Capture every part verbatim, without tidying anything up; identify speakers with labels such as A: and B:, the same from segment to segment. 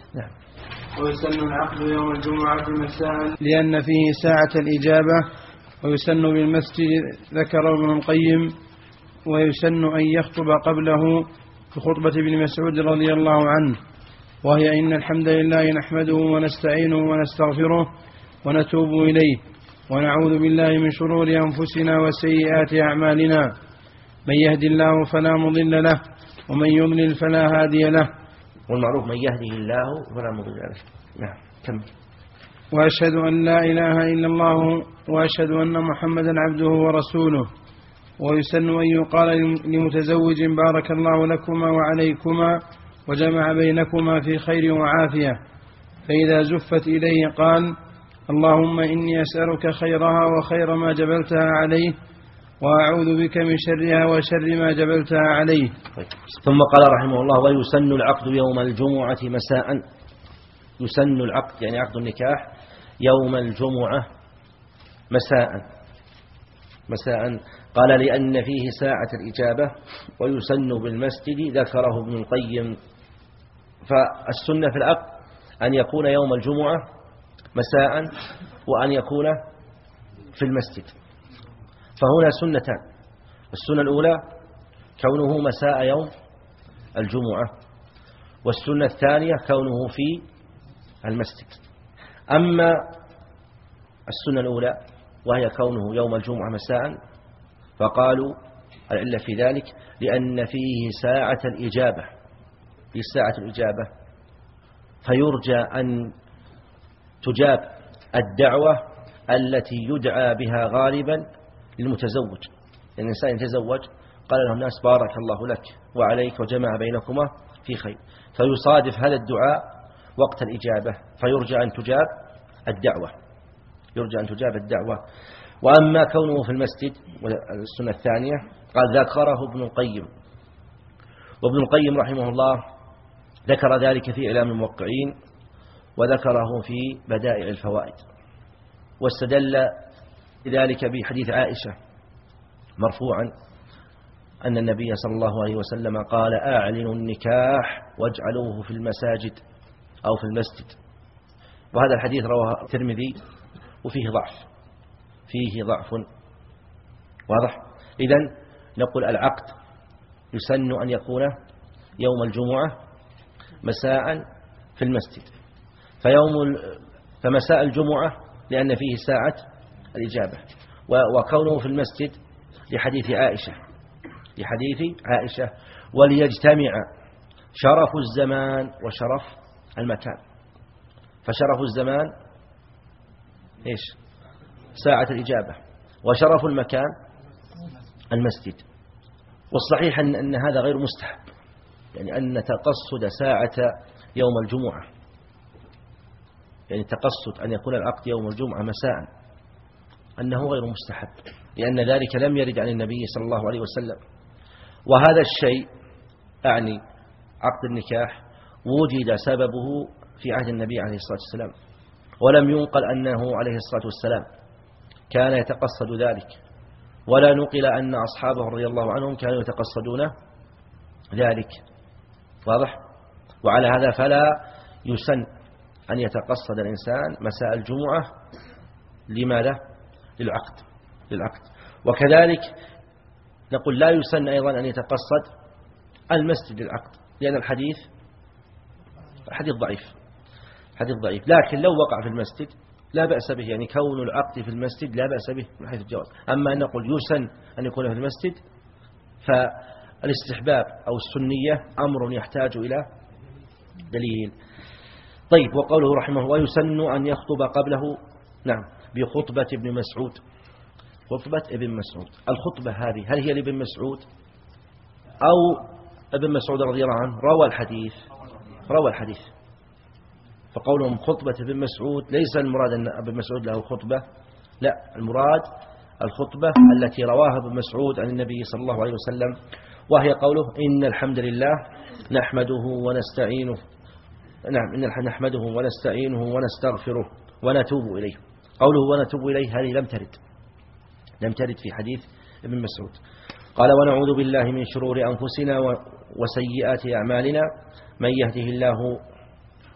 A: نعم.
B: ويسن العقد يوم الجمعة مساء لأن فيه ساعة الإجابة. ويسن بالمسجد ذكر ابن القيم. ويسن أن يخطب قبله بخطبة ابن مسعود رضي الله عنه، وهي إن الحمد لله نحمده ونستعينه ونستغفره ونتوب إليه ونعوذ بالله من شرور أنفسنا وسيئات أعمالنا، من يهد الله فلا مضل له ومن يضلل فلا هادي له.
A: والمعروف من يهده الله فلا مضل له. نعم كمل.
B: وأشهد أن لا إله إلا الله وأشهد أن محمدا عبده ورسوله. ويسن أن يقال لمتزوج بارك الله لكما وعليكما وجمع بينكما في خير وعافية، فإذا زفت إليه قال اللهم إني أسألك خيرها وخير ما جبلتها عليه وأعوذ بك من شرها وشر ما جبلتها عليه.
A: ثم قال رحمه الله ويسن العقد يوم الجمعة مساء. يسن العقد يعني عقد النكاح يوم الجمعة مساء. مساء قال لأن فيه ساعة الإجابة. ويسن بالمسجد ذكره ابن القيم. فالسنة في العقد أن يكون يوم الجمعة مساء وأن يكون في المسجد. فهنا سنتان. السنة الأولى كونه مساء يوم الجمعة، والسنة الثانية كونه في المسجد. أما السنة الأولى وهي كونه يوم الجمعة مساء فقالوا العلة في ذلك لأن فيه ساعة الإجابة، في ساعة الإجابة فيرجى أن تجاب الدعوة التي يدعى بها غالبا للمتزوج. يعني الإنسان يتزوج قال له الناس بارك الله لك وعليك وجمع بينكما في خير، فيصادف هذا الدعاء وقت الإجابة فيرجى أن تجاب الدعوة، يرجى أن تجاب الدعوة. وأما كونه في المسجد والسنة الثانية قال ذكره ابن القيم. وابن القيم رحمه الله ذكر ذلك في إعلام الموقعين وذكره في بدائع الفوائد، واستدل ذلك بحديث عائشة مرفوعا أن النبي صلى الله عليه وسلم قال أعلنوا النكاح واجعلوه في المساجد أو في المسجد. وهذا الحديث رواه الترمذي وفيه ضعف، فيه ضعف واضح. إذن نقول العقد يسن أن يكون يوم الجمعة مساء في المسجد. فيوم فمساء الجمعة لأن فيه ساعة الإجابة، وكونه في المسجد لحديث عائشة لحديث عائشة وليجتمع شرف الزمان وشرف المكان. فشرف الزمان إيش؟ ساعة الإجابة، وشرف المكان المسجد. والصحيح أن, أن هذا غير مستحب، يعني أن تقصد ساعة يوم الجمعة، يعني تقصد أن يكون العقد يوم الجمعة مساء أنه غير مستحب، لأن ذلك لم يرد عن النبي صلى الله عليه وسلم. وهذا الشيء أعني عقد النكاح وجد سببه في عهد النبي عليه الصلاة والسلام، ولم ينقل أنه عليه الصلاة والسلام كان يتقصد ذلك، ولا نقل أن أصحابه رضي الله عنهم كانوا يتقصدون ذلك. واضح؟ وعلى هذا فلا يسن أن يتقصد الإنسان مساء الجمعة. لماذا؟ للعقد للعقد وكذلك نقول لا يسن أيضا أن يتقصد المسجد للعقد، لأن الحديث حديث ضعيف حديث ضعيف لكن لو وقع في المسجد لا بأس به، يعني كون العقد في المسجد لا بأس به من حيث الجواز. أما أن نقول يسن أن يكون في المسجد فالاستحباب أو السنية أمر يحتاج إلى دليل. طيب، وقوله رحمه الله ويسن أن يخطب قبله نعم بخطبة ابن مسعود. خطبة ابن مسعود، الخطبة هذه هل هي لابن مسعود أو ابن مسعود رضي الله عنه روى الحديث روى الحديث فقولهم خطبة ابن مسعود ليس المراد أن ابن مسعود له خطبة، لا، المراد الخطبة التي رواها ابن مسعود عن النبي صلى الله عليه وسلم، وهي قوله إن الحمد لله نحمده ونستعينه نعم إن نحمده ونستعينه ونستغفره ونتوب إليه. قوله ونتوب إليه هذه لم ترد لم ترد في حديث ابن مسعود. قال ونعوذ بالله من شرور أنفسنا وسيئات أعمالنا من يهده الله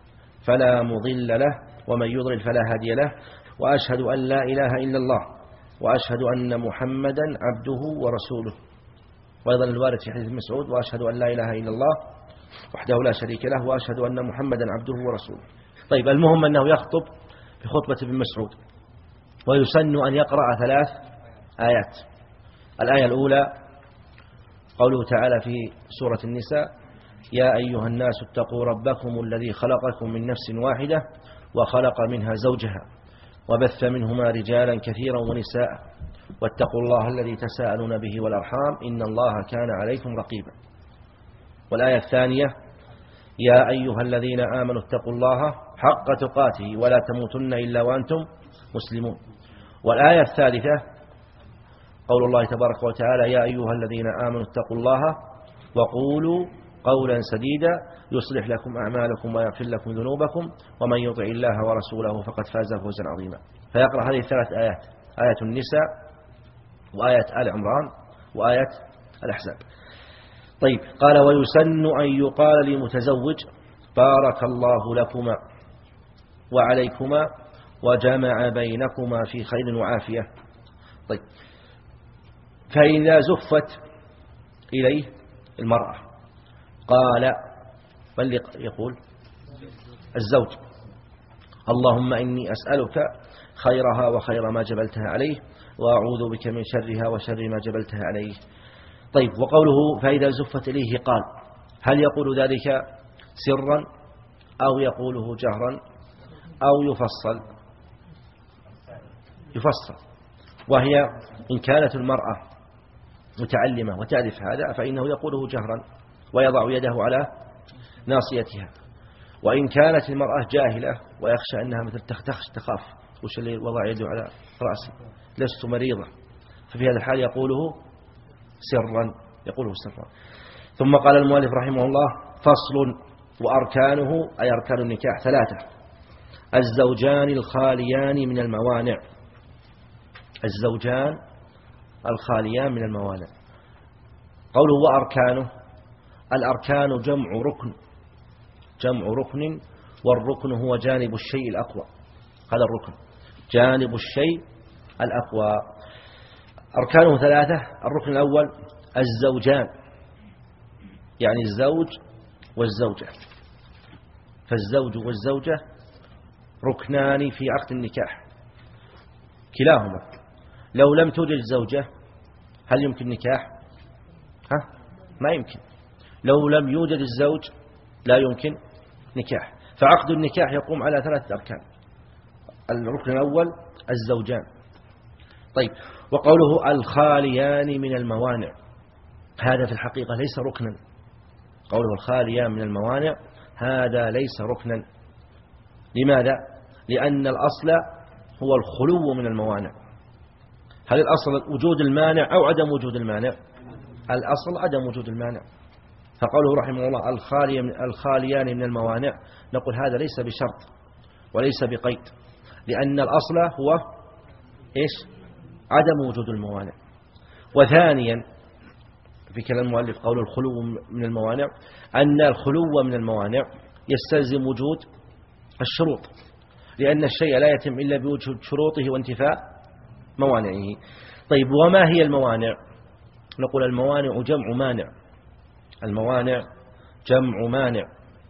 A: فلا مضل له ومن يضلل فلا هادي له وأشهد أن لا إله إلا الله وأشهد أن محمدا عبده ورسوله. وأيضا الوارد في حديث مسعود وأشهد أن لا إله إلا الله وحده لا شريك له وأشهد أن محمدا عبده ورسوله. طيب المهم أنه يخطب بخطبة ابن مسعود، ويسن أن يقرأ ثلاث آيات. الآية الأولى قوله تعالى في سورة النساء: يا أيها الناس اتقوا ربكم الذي خلقكم من نفس واحدة وخلق منها زوجها وبث منهما رجالا كثيرا ونساء واتقوا الله الذي تساءلون به والأرحام إن الله كان عليكم رقيبا. والآية الثانية: يا أيها الذين آمنوا اتقوا الله حق تقاته ولا تموتن إلا وأنتم مسلمون. والآية الثالثة قول الله تبارك وتعالى: يا أيها الذين آمنوا اتقوا الله وقولوا قولا سديدا يصلح لكم أعمالكم ويغفر لكم ذنوبكم ومن يطع الله ورسوله فقد فاز فوزا عظيما. فيقرأ هذه الثلاث آيات: آية النساء وآية آل عمران وآية الأحزاب. طيب، قال: ويسن أن يقال لمتزوج: بارك الله لكما وعليكما وجمع بينكما في خير وعافية. طيب، فإذا زفت إليه المرأة قال: بل يقول الزوج: اللهم إني أسألك خيرها وخير ما جبلتها عليه وأعوذ بك من شرها وشر ما جبلتها عليه. طيب، وقوله فإذا زفت إليه قال، هل يقول ذلك سرا أو يقوله جهرا أو يفصل؟ يفصل. وهي إن كانت المرأة متعلمة وتعرف هذا فإنه يقوله جهرا ويضع يده على ناصيتها. وإن كانت المرأة جاهلة ويخشى أنها مثل تخش تخاف وش اللي وضع يده على رأسه لست مريضة، ففي هذا الحال يقوله سرا يقوله سرا. ثم قال المؤلف رحمه الله: فصل. وأركانه أي أركان النكاح ثلاثة: الزوجان الخاليان من الموانع. الزوجان الخاليان من الموانع. قوله وأركانه، الأركان جمع ركن، جمع ركن، والركن هو جانب الشيء الأقوى. هذا الركن جانب الشيء الأقوى. أركانه ثلاثة: الركن الأول الزوجان، يعني الزوج والزوجة. فالزوج والزوجة ركنان في عقد النكاح كلاهما. لو لم توجد زوجة هل يمكن نكاح؟ ها؟ ما يمكن. لو لم يوجد الزوج لا يمكن نكاح. فعقد النكاح يقوم على ثلاثة أركان. الركن الأول الزوجان. طيب، وقوله الخاليان من الموانع، هذا في الحقيقة ليس ركنا. قوله الخاليان من الموانع هذا ليس ركنا. لماذا؟ لأن الأصل هو الخلو من الموانع. هل الأصل وجود المانع أو عدم وجود المانع؟ الأصل عدم وجود المانع. فقوله رحمه الله الخاليان من الموانع، نقول هذا ليس بشرط وليس بقيد، لأن الأصل هو إيش؟ عدم وجود الموانع. وثانيا في كلام المؤلف قول الخلو من الموانع، أن الخلو من الموانع يستلزم وجود الشروط، لأن الشيء لا يتم إلا بوجود شروطه وانتفاء موانعه. طيب، وما هي الموانع؟ نقول الموانع جمع مانع. الموانع جمع مانع،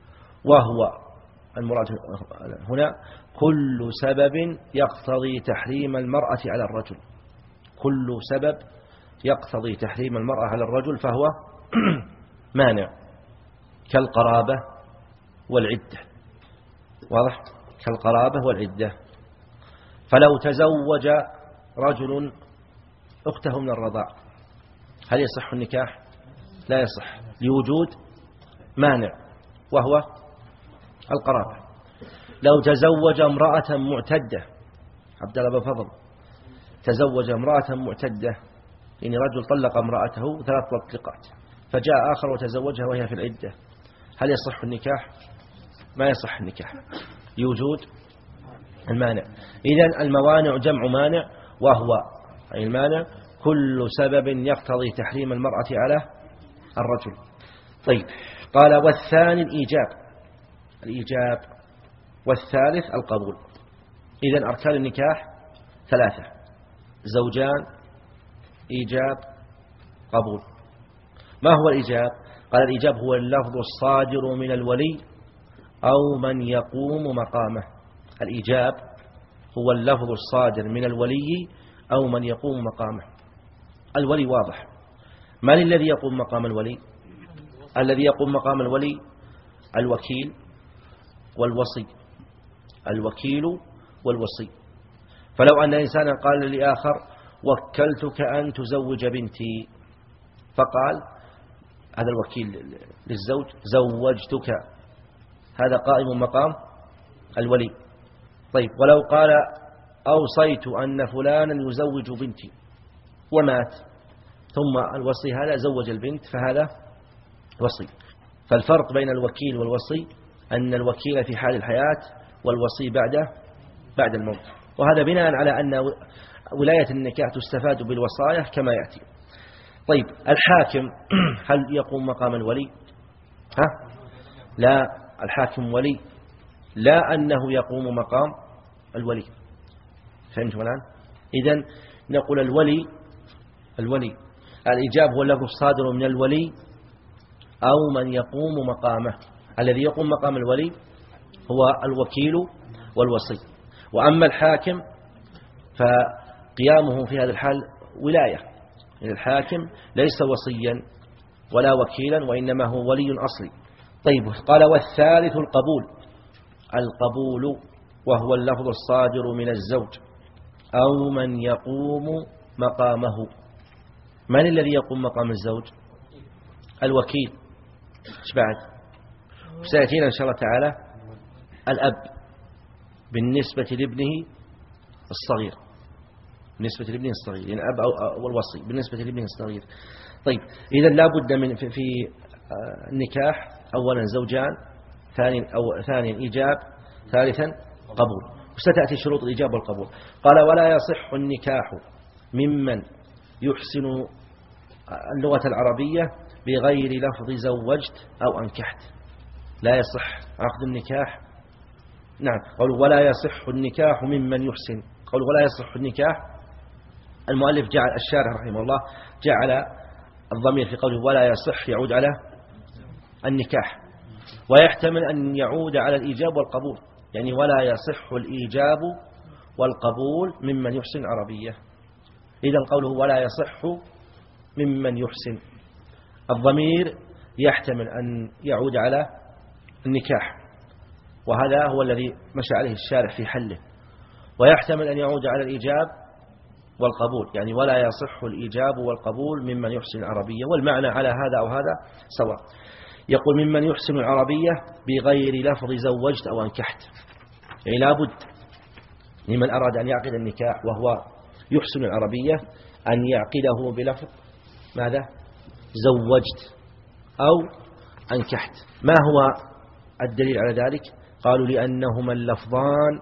A: وهو المراد هنا كل سبب يقتضي تحريم المرأة على الرجل. كل سبب يقتضي تحريم المرأة على الرجل فهو مانع، كالقرابة والعدة. واضح؟ كالقرابة والعدة. فلو تزوج رجل أخته من الرضاع هل يصح النكاح؟ لا يصح، لوجود مانع وهو القرابة. لو تزوج امرأة معتدة، عبد الله بن فضل تزوج امرأة معتدة، يعني رجل طلق امرأته ثلاث طلقات فجاء آخر وتزوجها وهي في العدة، هل يصح النكاح؟ ما يصح النكاح لوجود المانع. إذن الموانع جمع مانع، وهو أي المانع كل سبب يقتضي تحريم المرأة على الرجل. طيب، قال والثاني الإيجاب. الإيجاب والثالث القبول. إذن أركان النكاح ثلاثة: زوجان، إيجاب، قبول. ما هو الإيجاب؟ قال الإيجاب هو اللفظ الصادر من الولي أو من يقوم مقامه. الإيجاب هو اللفظ الصادر من الولي أو من يقوم مقامه. الولي واضح. من الذي يقوم مقام الولي؟ الذي يقوم مقام الولي الوكيل والوصي. الوكيل والوصي. فلو أن إنسانا قال لآخر: وكلتك أن تزوج بنتي، فقال هذا الوكيل للزوج: زوجتك، هذا قائم مقام الولي. طيب، ولو قال: أوصيت أن فلانا يزوج بنتي، ومات، ثم الوصي هذا زوج البنت، فهذا وصي. فالفرق بين الوكيل والوصي أن الوكيل في حال الحياة والوصي بعد بعد الموت. وهذا بناء على أن ولاية النكاح تستفاد بالوصايا كما يأتي. طيب، الحاكم هل يقوم مقام الولي؟ ها؟ لا، الحاكم ولي، لا أنه يقوم مقام الولي. فهمتم الآن؟ إذن نقول الولي الولي الإيجاب هو اللفظ الصادر من الولي أو من يقوم مقامه. الذي يقوم مقام الولي هو الوكيل والوصي. وأما الحاكم فقيامه في هذا الحال ولاية. الحاكم ليس وصيا ولا وكيلا، وإنما هو ولي أصلي. طيب، قال: والثالث القبول. القبول وهو اللفظ الصادر من الزوج أو من يقوم مقامه. من الذي يقوم مقام الزوج؟ الوكيل. ايش بعد؟ سيأتينا إن شاء الله تعالى الأب بالنسبة لابنه الصغير، بالنسبة لابنه الصغير، يعني أب أو الوصي بالنسبة لابنه الصغير. طيب، إذا لا بد من في النكاح أولا زوجان، ثانيا أو ثانيا إيجاب، ثالثا قبول. وستأتي شروط الإيجاب والقبول. قال: ولا يصح النكاح ممن يحسن اللغة العربية بغير لفظ زوجت أو أنكحت. لا يصح عقد النكاح. نعم، قالوا: ولا يصح النكاح ممن يحسن. قالوا: ولا يصح النكاح. المؤلف جعل الشارح رحمه الله جعل الضمير في قوله ولا يصح يعود على النكاح، ويحتمل أن يعود على الإيجاب والقبول، يعني ولا يصح الإيجاب والقبول ممن يحسن عربية. إذا قوله ولا يصح ممن يحسن، الضمير يحتمل أن يعود على النكاح، وهذا هو الذي مشى عليه الشارع في حله. ويحتمل أن يعود على الإيجاب والقبول، يعني ولا يصح الإيجاب والقبول ممن يحسن العربية، والمعنى على هذا أو هذا سواء. يقول ممن يحسن العربية بغير لفظ زوجت أو أنكحت، يعني لابد لمن أراد أن يعقد النكاح وهو يحسن العربية أن يعقده بلفظ ماذا؟ زوجت أو أنكحت. ما هو الدليل على ذلك؟ قالوا لأنهما اللفظان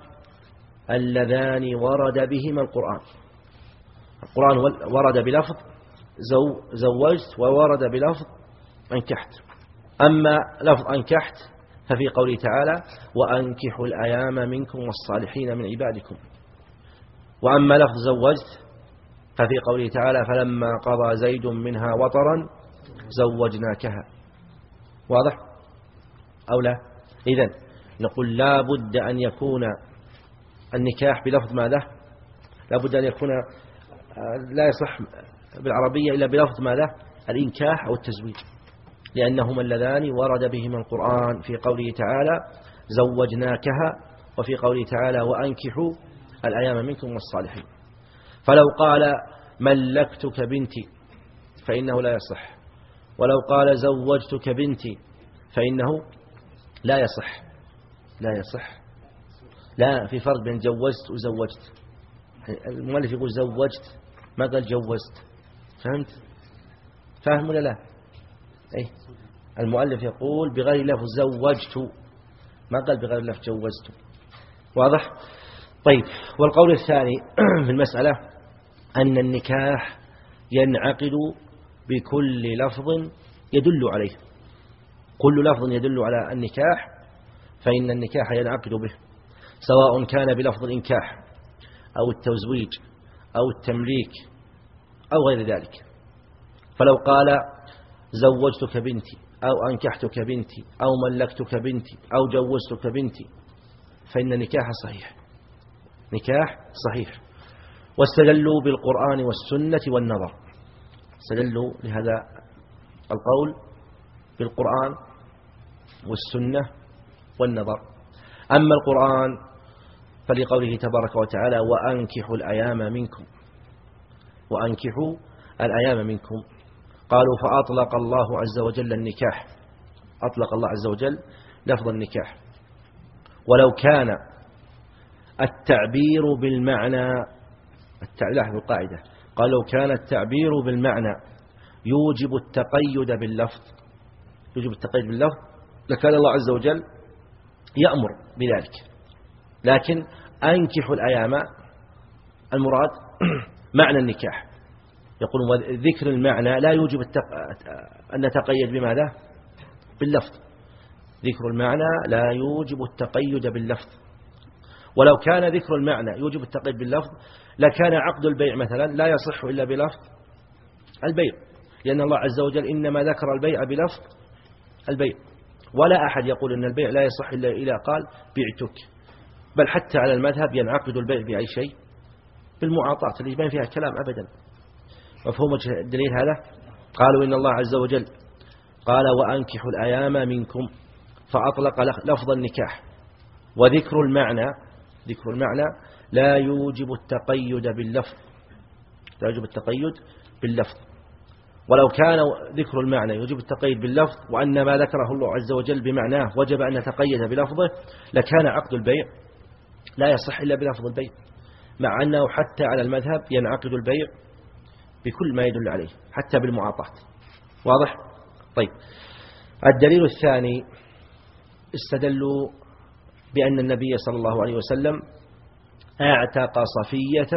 A: اللذان ورد بهما القرآن. القرآن ورد بلفظ زو زوجت وورد بلفظ أنكحت. أما لفظ أنكحت ففي قوله تعالى وأنكحوا الأيام منكم والصالحين من عبادكم. وأما لفظ زوجت ففي قوله تعالى فلما قضى زيد منها وطرا زوجناكها. واضح أو لا؟ إذن نقول لا بد أن يكون النكاح بلفظ ماذا؟ لا بد أن يكون لا يصح بالعربية إلا بلفظ ماذا؟ الإنكاح أو التزويج، لأنهما اللذان ورد بهما القرآن في قوله تعالى زوجناكها، وفي قوله تعالى وأنكحوا الأيام منكم والصالحين. فلو قال ملكتك بنتي فإنه لا يصح، ولو قال زوجتك بنتي فإنه لا يصح. لا يصح، لا، في فرق بين جوزت وزوجت. المؤلف يقول زوجت ما قال جوزت. فهمت؟ فاهم ولا لا؟ أي المؤلف يقول بغير لفظ زوجت، ما قال بغير لفظ جوزت. واضح؟ طيب، والقول الثاني في المسألة أن النكاح ينعقد بكل لفظ يدل عليه. كل لفظ يدل على النكاح فإن النكاح ينعقد به. سواء كان بلفظ الإنكاح أو التزويج أو التمليك أو غير ذلك. فلو قال زوجتك بنتي أو أنكحتك بنتي أو ملكتك بنتي أو جوزتك بنتي فإن نكاح صحيح، نكاح صحيح. واستدلوا بالقرآن والسنة والنظر، استدلوا لهذا القول بالقرآن والسنة والنظر. أما القرآن فلقوله تبارك وتعالى وأنكحوا الأيام منكم، وأنكحوا الأيام منكم. قالوا فأطلق الله عز وجل النكاح، أطلق الله عز وجل لفظ النكاح. ولو كان التعبير بالمعنى، لاحظوا القاعدة، قال لو كان التعبير بالمعنى يوجب التقيد باللفظ، يوجب التقيد باللفظ لكان الله عز وجل يأمر بذلك. لكن أنكحوا الأيام المراد معنى النكاح، يقولون ذكر المعنى لا يوجب أن نتقيد بماذا؟ باللفظ. ذكر المعنى لا يوجب التقيد باللفظ. ولو كان ذكر المعنى يوجب التقيد باللفظ لكان عقد البيع مثلا لا يصح إلا بلفظ البيع، لأن الله عز وجل إنما ذكر البيع بلفظ البيع. ولا أحد يقول أن البيع لا يصح إلا إذا قال بعتك، بل حتى على المذهب ينعقد البيع بأي شيء؟ بالمعاطاة اللي يبين فيها كلام أبدا. مفهوم الدليل هذا؟ قالوا إن الله عز وجل قال وأنكحوا الأيام منكم فأطلق لفظ النكاح، وذكر المعنى، ذكر المعنى لا يوجب التقيد باللفظ، لا يوجب التقيد باللفظ. ولو كان ذكر المعنى يوجب التقيد باللفظ وأن ما ذكره الله عز وجل بمعناه وجب أن نتقيد بلفظه لكان عقد البيع لا يصح إلا بلفظ البيع، مع أنه حتى على المذهب ينعقد البيع بكل ما يدل عليه حتى بالمعاطاة. واضح؟ طيب، الدليل الثاني استدلوا بأن النبي صلى الله عليه وسلم اعتق صفية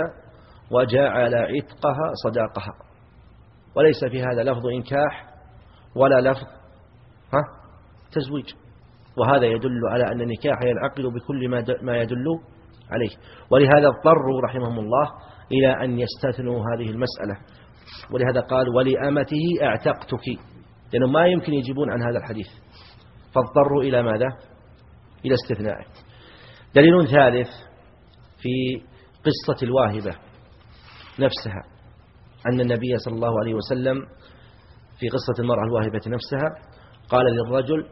A: وجعل عتقها صداقها، وليس في هذا لفظ إنكاح ولا لفظ ها تزويج، وهذا يدل على أن النكاح ينعقد بكل ما يدل عليه. ولهذا اضطروا رحمهم الله إلى أن يستثنوا هذه المسألة، ولهذا قال ولأمته اعتقتك، لأنه ما يمكن يجيبون عن هذا الحديث، فاضطروا إلى ماذا؟ إلى استثنائه. دليل ثالث في قصة الواهبة نفسها، أن النبي صلى الله عليه وسلم في قصة المرأة الواهبة نفسها قال للرجل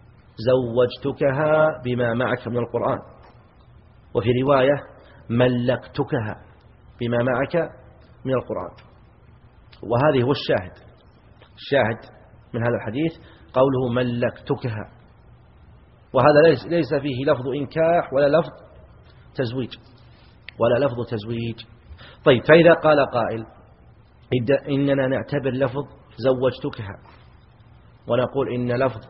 A: زوجتكها بما معك من القرآن، وفي رواية ملكتكها بما معك من القرآن. وهذه هو الشاهد، الشاهد من هذا الحديث قوله ملكتكها، وهذا ليس فيه لفظ إنكاح ولا لفظ تزويج، ولا لفظ تزويج. طيب، فإذا قال قائل إننا نعتبر لفظ زوجتكها ونقول إن لفظ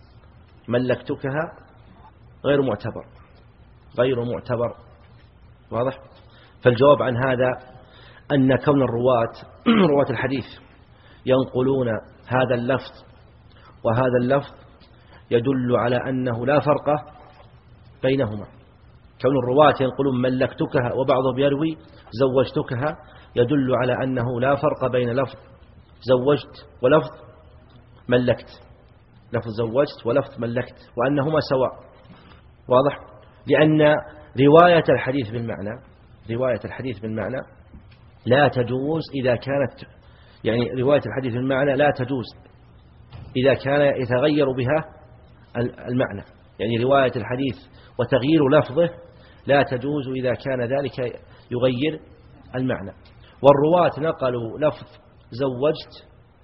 A: ملكتكها غير معتبر، غير معتبر، واضح؟ فالجواب عن هذا أن كون الرواة رواة الحديث ينقلون هذا اللفظ وهذا اللفظ يدل على أنه لا فرق بينهما. كون الرواة ينقلون ملكتكها وبعضهم يروي زوجتكها يدل على أنه لا فرق بين لفظ زوجت ولفظ ملكت، لفظ زوجت ولفظ ملكت، وأنهما سواء. واضح؟ لأن رواية الحديث بالمعنى، رواية الحديث بالمعنى لا تجوز إذا كانت، يعني رواية الحديث بالمعنى لا تجوز إذا كان يتغير بها المعنى، يعني رواية الحديث وتغيير لفظه لا تجوز إذا كان ذلك يغير المعنى. والرواة نقلوا لفظ زوجت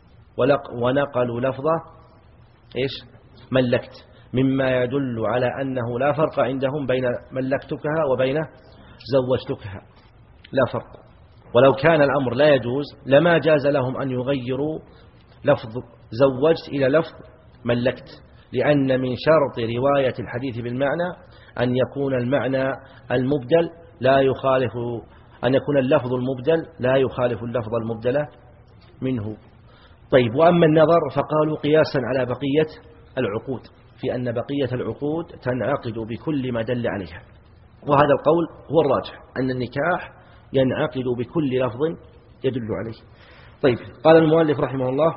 A: ونقلوا لفظه إيش؟ ملكت، مما يدل على أنه لا فرق عندهم بين ملكتكها وبين زوجتكها، لا فرق. ولو كان الأمر لا يجوز لما جاز لهم أن يغيروا لفظ زوجت إلى لفظ ملكت، لأن من شرط رواية الحديث بالمعنى أن يكون المعنى المبدل لا يخالف، أن يكون اللفظ المبدل لا يخالف اللفظ المبدل منه. طيب، وأما النظر فقالوا قياسا على بقية العقود، في أن بقية العقود تنعقد بكل ما دل عليها، وهذا القول هو الراجح أن النكاح ينعقد بكل لفظ يدل عليه. طيب، قال المؤلف رحمه الله: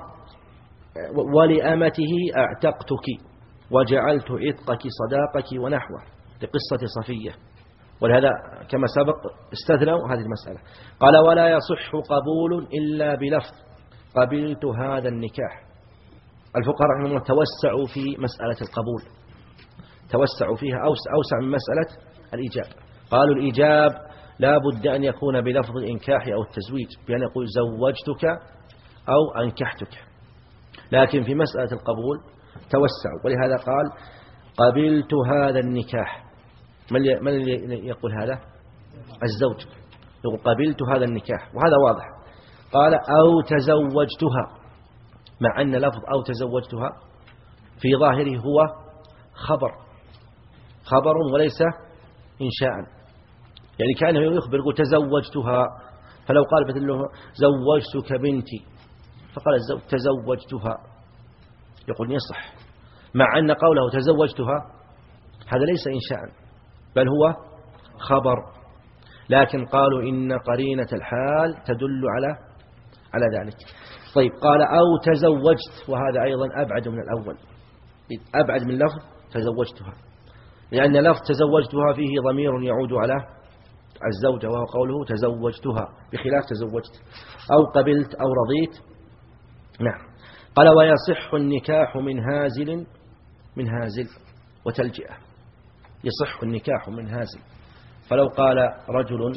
A: ولأمته أعتقتك وجعلت عتقك صداقك ونحوه، لقصة صفية، ولهذا كما سبق استثنوا هذه المسألة. قال: ولا يصح قبول إلا بلفظ قبلت هذا النكاح. الفقهاء رحمه الله توسعوا في مسألة القبول، توسعوا فيها أوسع من مسألة الإيجاب. قالوا الإيجاب لا بد أن يكون بلفظ الإنكاح أو التزويج، بأن يقول زوجتك أو أنكحتك. لكن في مسألة القبول توسعوا، ولهذا قال: قبلت هذا النكاح. من الذي يقول هذا؟ الزوج يقول قبلت هذا النكاح، وهذا واضح. قال: أو تزوجتها، مع أن لفظ أو تزوجتها في ظاهره هو خبر خبر وليس إنشاء، يعني كأنه يخبر يقول تزوجتها. فلو قال مثل له زوجتك بنتي فقال الزوج تزوجتها، يقول يصح، مع أن قوله تزوجتها هذا ليس إنشاء بل هو خبر. لكن قالوا إن قرينة الحال تدل على على ذلك. طيب، قال أو تزوجت، وهذا أيضا أبعد من الأول، أبعد من لفظ تزوجتها، لأن لفظ تزوجتها فيه ضمير يعود على الزوجة وهو قوله تزوجتها، بخلاف تزوجت أو قبلت أو رضيت. نعم. قال: ويصح النكاح من هازل من هازل وتلجئة. يصح النكاح من هازل، فلو قال رجل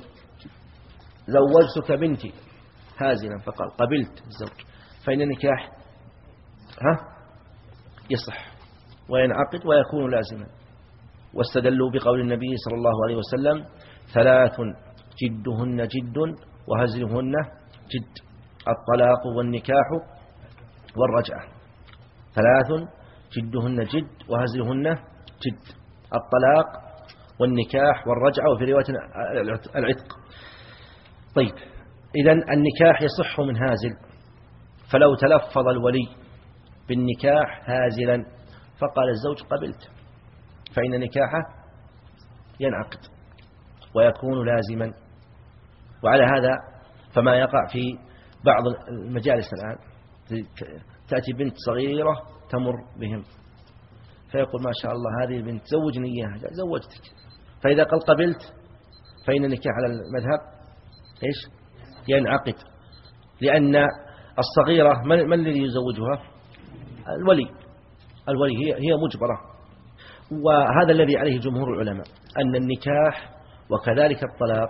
A: زوجتك بنتي هازلا فقال قبلت الزوج، فإن النكاح ها يصح وينعقد ويكون لازما. واستدلوا بقول النبي صلى الله عليه وسلم: ثلاث جدهن جد وهزلهن جد، الطلاق والنكاح والرجعة. ثلاث جدهن جد وهزلهن جد، الطلاق والنكاح والرجعة، وفي رواية العتق. طيب، إذن النكاح يصح من هازل، فلو تلفظ الولي بالنكاح هازلا فقال الزوج قبلت، فإن نكاحه ينعقد ويكون لازما. وعلى هذا فما يقع في بعض المجالس الآن، تأتي بنت صغيرة تمر بهم فيقول ما شاء الله هذه البنت زوجني إياها، زوجتك، فإذا قال قبلت فإن النكاح على المذهب إيش؟ ينعقد، لأن الصغيرة من, من الذي يزوجها؟ الولي الولي هي, هي مجبرة. وهذا الذي عليه جمهور العلماء، أن النكاح وكذلك الطلاق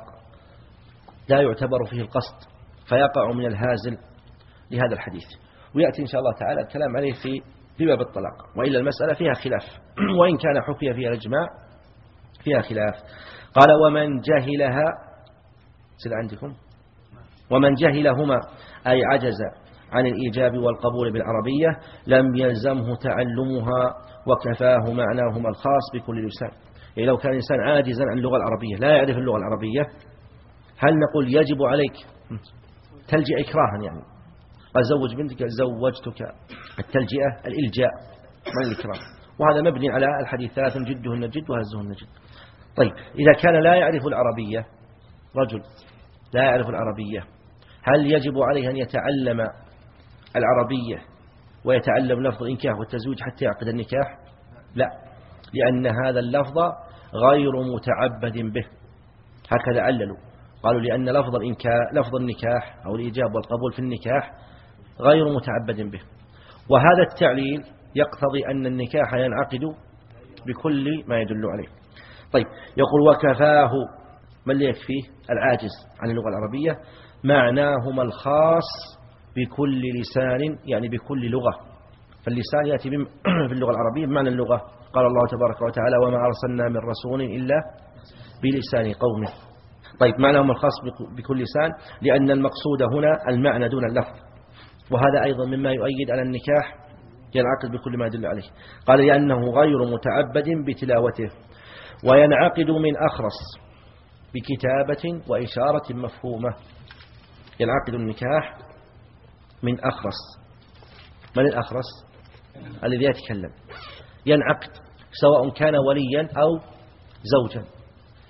A: لا يعتبر فيه القصد، فيقع من الهازل لهذا الحديث. ويأتي إن شاء الله تعالى الكلام عليه في في باب الطلاق، وإلا المسألة فيها خلاف وإن كان حكي فيها الإجماع فيها خلاف. قال: ومن جهلها سل عندكم ومن جهلهما أي عجز عن الإيجاب والقبول بالعربية لم يلزمه تعلمها وكفاه معناهما الخاص بكل لسان. يعني لو كان الإنسان عاجزا عن اللغة العربية لا يعرف اللغة العربية، هل نقول يجب عليك تلجئ إكراها؟ يعني قال زوج بنتك زوجتك، التلجئة الإلجاء من الإكراه، وهذا مبني على الحديث: ثلاث جدهن جد وهزهن جد. طيب، إذا كان لا يعرف العربية، رجل لا يعرف العربية، هل يجب عليه أن يتعلم العربية ويتعلم لفظ الإنكاح والتزويج حتى يعقد النكاح؟ لا، لأن هذا اللفظ غير متعبد به. هكذا عللوا، قالوا لأن لفظ الإنكاح لفظ النكاح أو الإيجاب والقبول في النكاح غير متعبد به، وهذا التعليل يقتضي أن النكاح ينعقد بكل ما يدل عليه. طيب، يقول: وكفاه، من اللي يكفيه؟ العاجز عن اللغة العربية، معناهما الخاص بكل لسان، يعني بكل لغة، فاللسان يأتي في اللغة العربية بمعنى اللغة. قال الله تبارك وتعالى: وما أرسلنا من رسول إلا بلسان قومه. طيب، معناهما الخاص بكل لسان، لأن المقصود هنا المعنى دون اللفظ، وهذا أيضا مما يؤيد على النكاح ينعقد بكل ما يدل عليه. قال: لأنه غير متعبد بتلاوته، وينعقد من أخرس بكتابة وإشارة مفهومة. ينعقد النكاح من أخرس. من الأخرس؟ الذي يتكلم. ينعقد سواء كان وليا أو زوجا،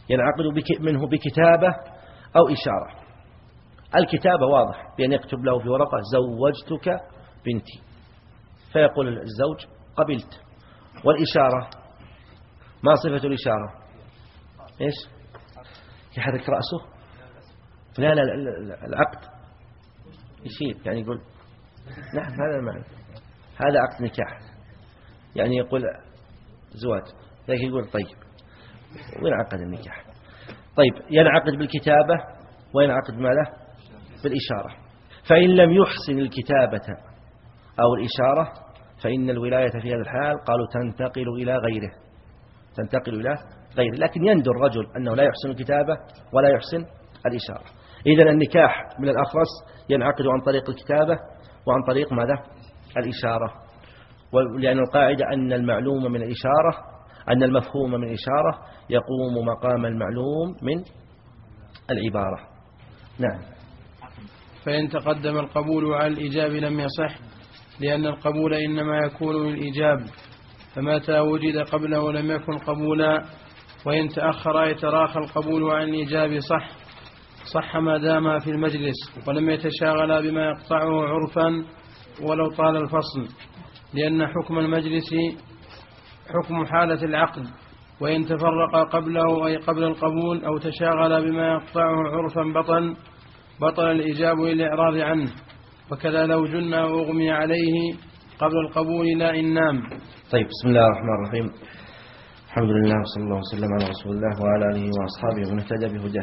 A: ينعقد منه بكتابة أو إشارة. الكتابة واضح بأن يكتب له في ورقة زوجتك بنتي، فيقول الزوج قبلت. والإشارة ما صفة الإشارة؟ إيش؟ يحرك رأسه؟ لا لا, لا العقد يشير، يعني يقول نعم هذا المعنى، هذا عقد نكاح، يعني يقول زواج، لكن يقول طيب وينعقد النكاح. طيب ينعقد بالكتابة وينعقد ماذا؟ بالإشارة. فإن لم يحسن الكتابة أو الإشارة فإن الولاية في هذا الحال قالوا تنتقل إلى غيره، تنتقل إلى غيره. لكن يندر الرجل أنه لا يحسن الكتابة ولا يحسن الإشارة. إذن النكاح من الأخرس ينعقد عن طريق الكتابة وعن طريق ماذا؟ الإشارة. ولأن القاعدة أن المعلوم من الإشارة، أن المفهوم من الإشارة يقوم مقام المعلوم من العبارة. نعم.
B: فإن تقدم القبول على الإيجاب لم يصح، لأن القبول إنما يكون للإيجاب، فمتى وجد قبله لم يكن قبولا. وإن تأخر يتراخى القبول عن الإيجاب صح صح ما دام في المجلس ولم يتشاغل بما يقطعه عرفا ولو طال الفصل، لأن حكم المجلس حكم حالة العقد. وإن تفرق قبله أي قبل القبول أو تشاغل بما يقطعه عرفا بطل بطل الإجاب للإعراض عنه. وكذا لو جن أو أغمي عليه قبل القبول لا إن نام.
A: طيب بسم الله الرحمن الرحيم، الحمد لله وصلى الله وسلم على رسول الله وعلى آله وأصحابه ومن اهتدى بهداه.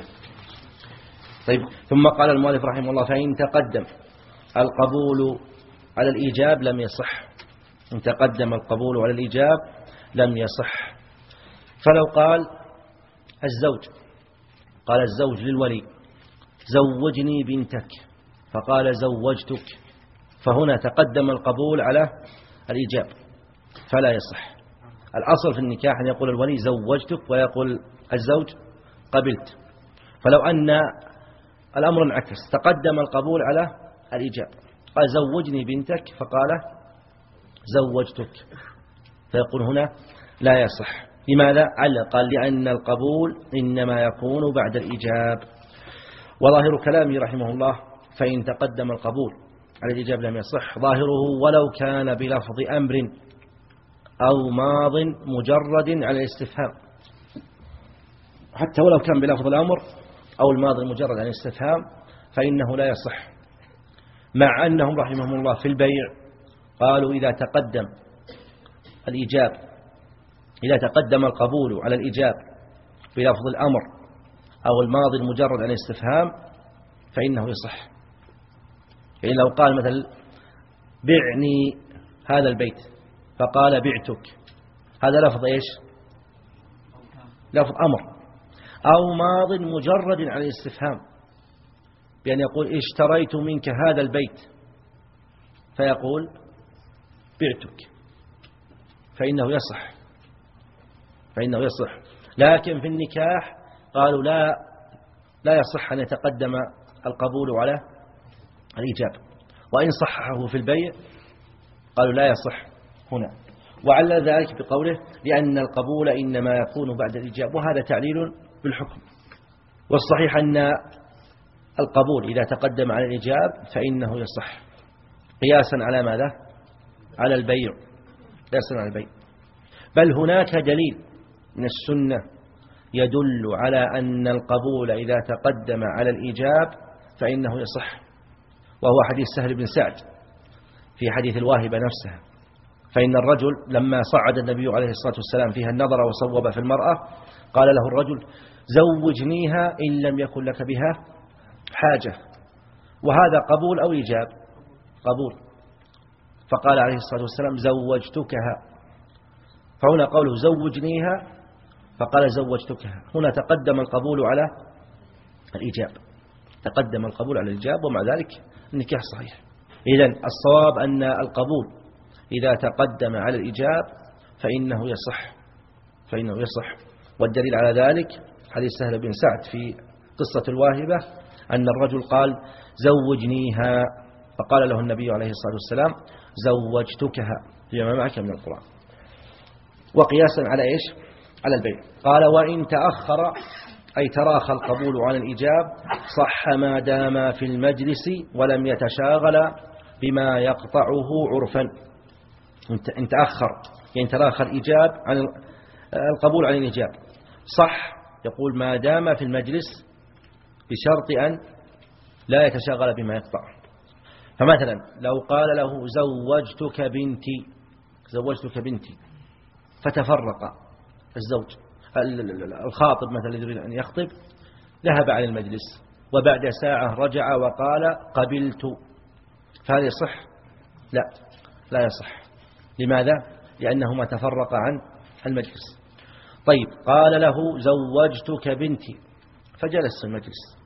A: طيب ثم قال المؤلف رحمه الله فإن تقدم القبول على الإيجاب لم يصح. إن تقدم القبول على الإيجاب لم يصح. فلو قال الزوج قال الزوج للولي زوجني بنتك، فقال زوجتك، فهنا تقدم القبول على الإيجاب فلا يصح. الأصل في النكاح أن يقول الولي زوجتك ويقول الزوج قبلت. فلو أن الأمر انعكس تقدم القبول على الإيجاب، قال زوجني بنتك فقال زوجتك، فيقول هنا لا يصح. لماذا؟ قال لأن القبول إنما يكون بعد الإيجاب. وظاهر كلامه رحمه الله فإن تقدم القبول على الإيجاب لم يصح، ظاهره ولو كان بلفظ أمر أو ماض مجرد على الاستفهام، حتى ولو كان بلفظ الأمر أو الماضي المجرد عن الاستفهام فإنه لا يصح. مع أنهم رحمهم الله في البيع قالوا إذا تقدم الإيجاب إذا تقدم القبول على الإيجاب بلفظ الأمر أو الماضي المجرد عن الاستفهام فإنه يصح. يعني لو قال مثلا بعني هذا البيت فقال بعتك، هذا لفظ إيش؟ لفظ أمر أو ماض مجرد عن الاستفهام، بأن يقول اشتريت منك هذا البيت فيقول بعتك، فإنه يصح فإنه يصح. لكن في النكاح قالوا لا لا يصح أن يتقدم القبول على الإيجاب. وإن صححه في البيع قالوا لا يصح هنا، وعلى ذلك بقوله لأن القبول إنما يكون بعد الإيجاب، وهذا تعليل بالحكم. والصحيح أن القبول إذا تقدم على الإيجاب فإنه يصح قياسا على ماذا؟ على البيع، قياسا على البيع. بل هناك دليل من السنة يدل على أن القبول إذا تقدم على الإيجاب فإنه يصح، وهو حديث سهل بن سعد في حديث الواهبة نفسها. فإن الرجل لما صعد النبي عليه الصلاة والسلام فيها النظر وصوب في المرأة قال له الرجل زوجنيها إن لم يكن لك بها حاجة، وهذا قبول أو إيجاب؟ قبول. فقال عليه الصلاة والسلام زوجتكها، فهنا قوله زوجنيها فقال زوجتكها، هنا تقدم القبول على الإيجاب، تقدم القبول على الإيجاب، ومع ذلك النكاح صحيح. إذن الصواب أن القبول إذا تقدم على الإيجاب فإنه يصح فإنه يصح والدليل على ذلك حديث سهل بن سعد في قصة الواهبة أن الرجل قال زوجنيها فقال له النبي عليه الصلاة والسلام زوجتكها فيما معك من القرآن. وقياسا على إيش؟ على البيع. قال وإن تأخر أي تراخى القبول عن الإيجاب صح ما دام في المجلس ولم يتشاغل بما يقطعه عرفا. إن تأخر يعني تراخى الإيجاب عن القبول عن الإيجاب صح، يقول ما دام في المجلس بشرط أن لا يتشاغل بما يقطعه. فمثلا لو قال له زوجتك بنتي زوجتك بنتي فتفرق الزوج الخاطب مثلا الذي يريد أن يخطب ذهب عن المجلس وبعد ساعة رجع وقال قبلت، فهل يصح؟ لا لا يصح. لماذا؟ لأنهما تفرق عن المجلس. طيب قال له زوجتك بنتي فجلس في المجلس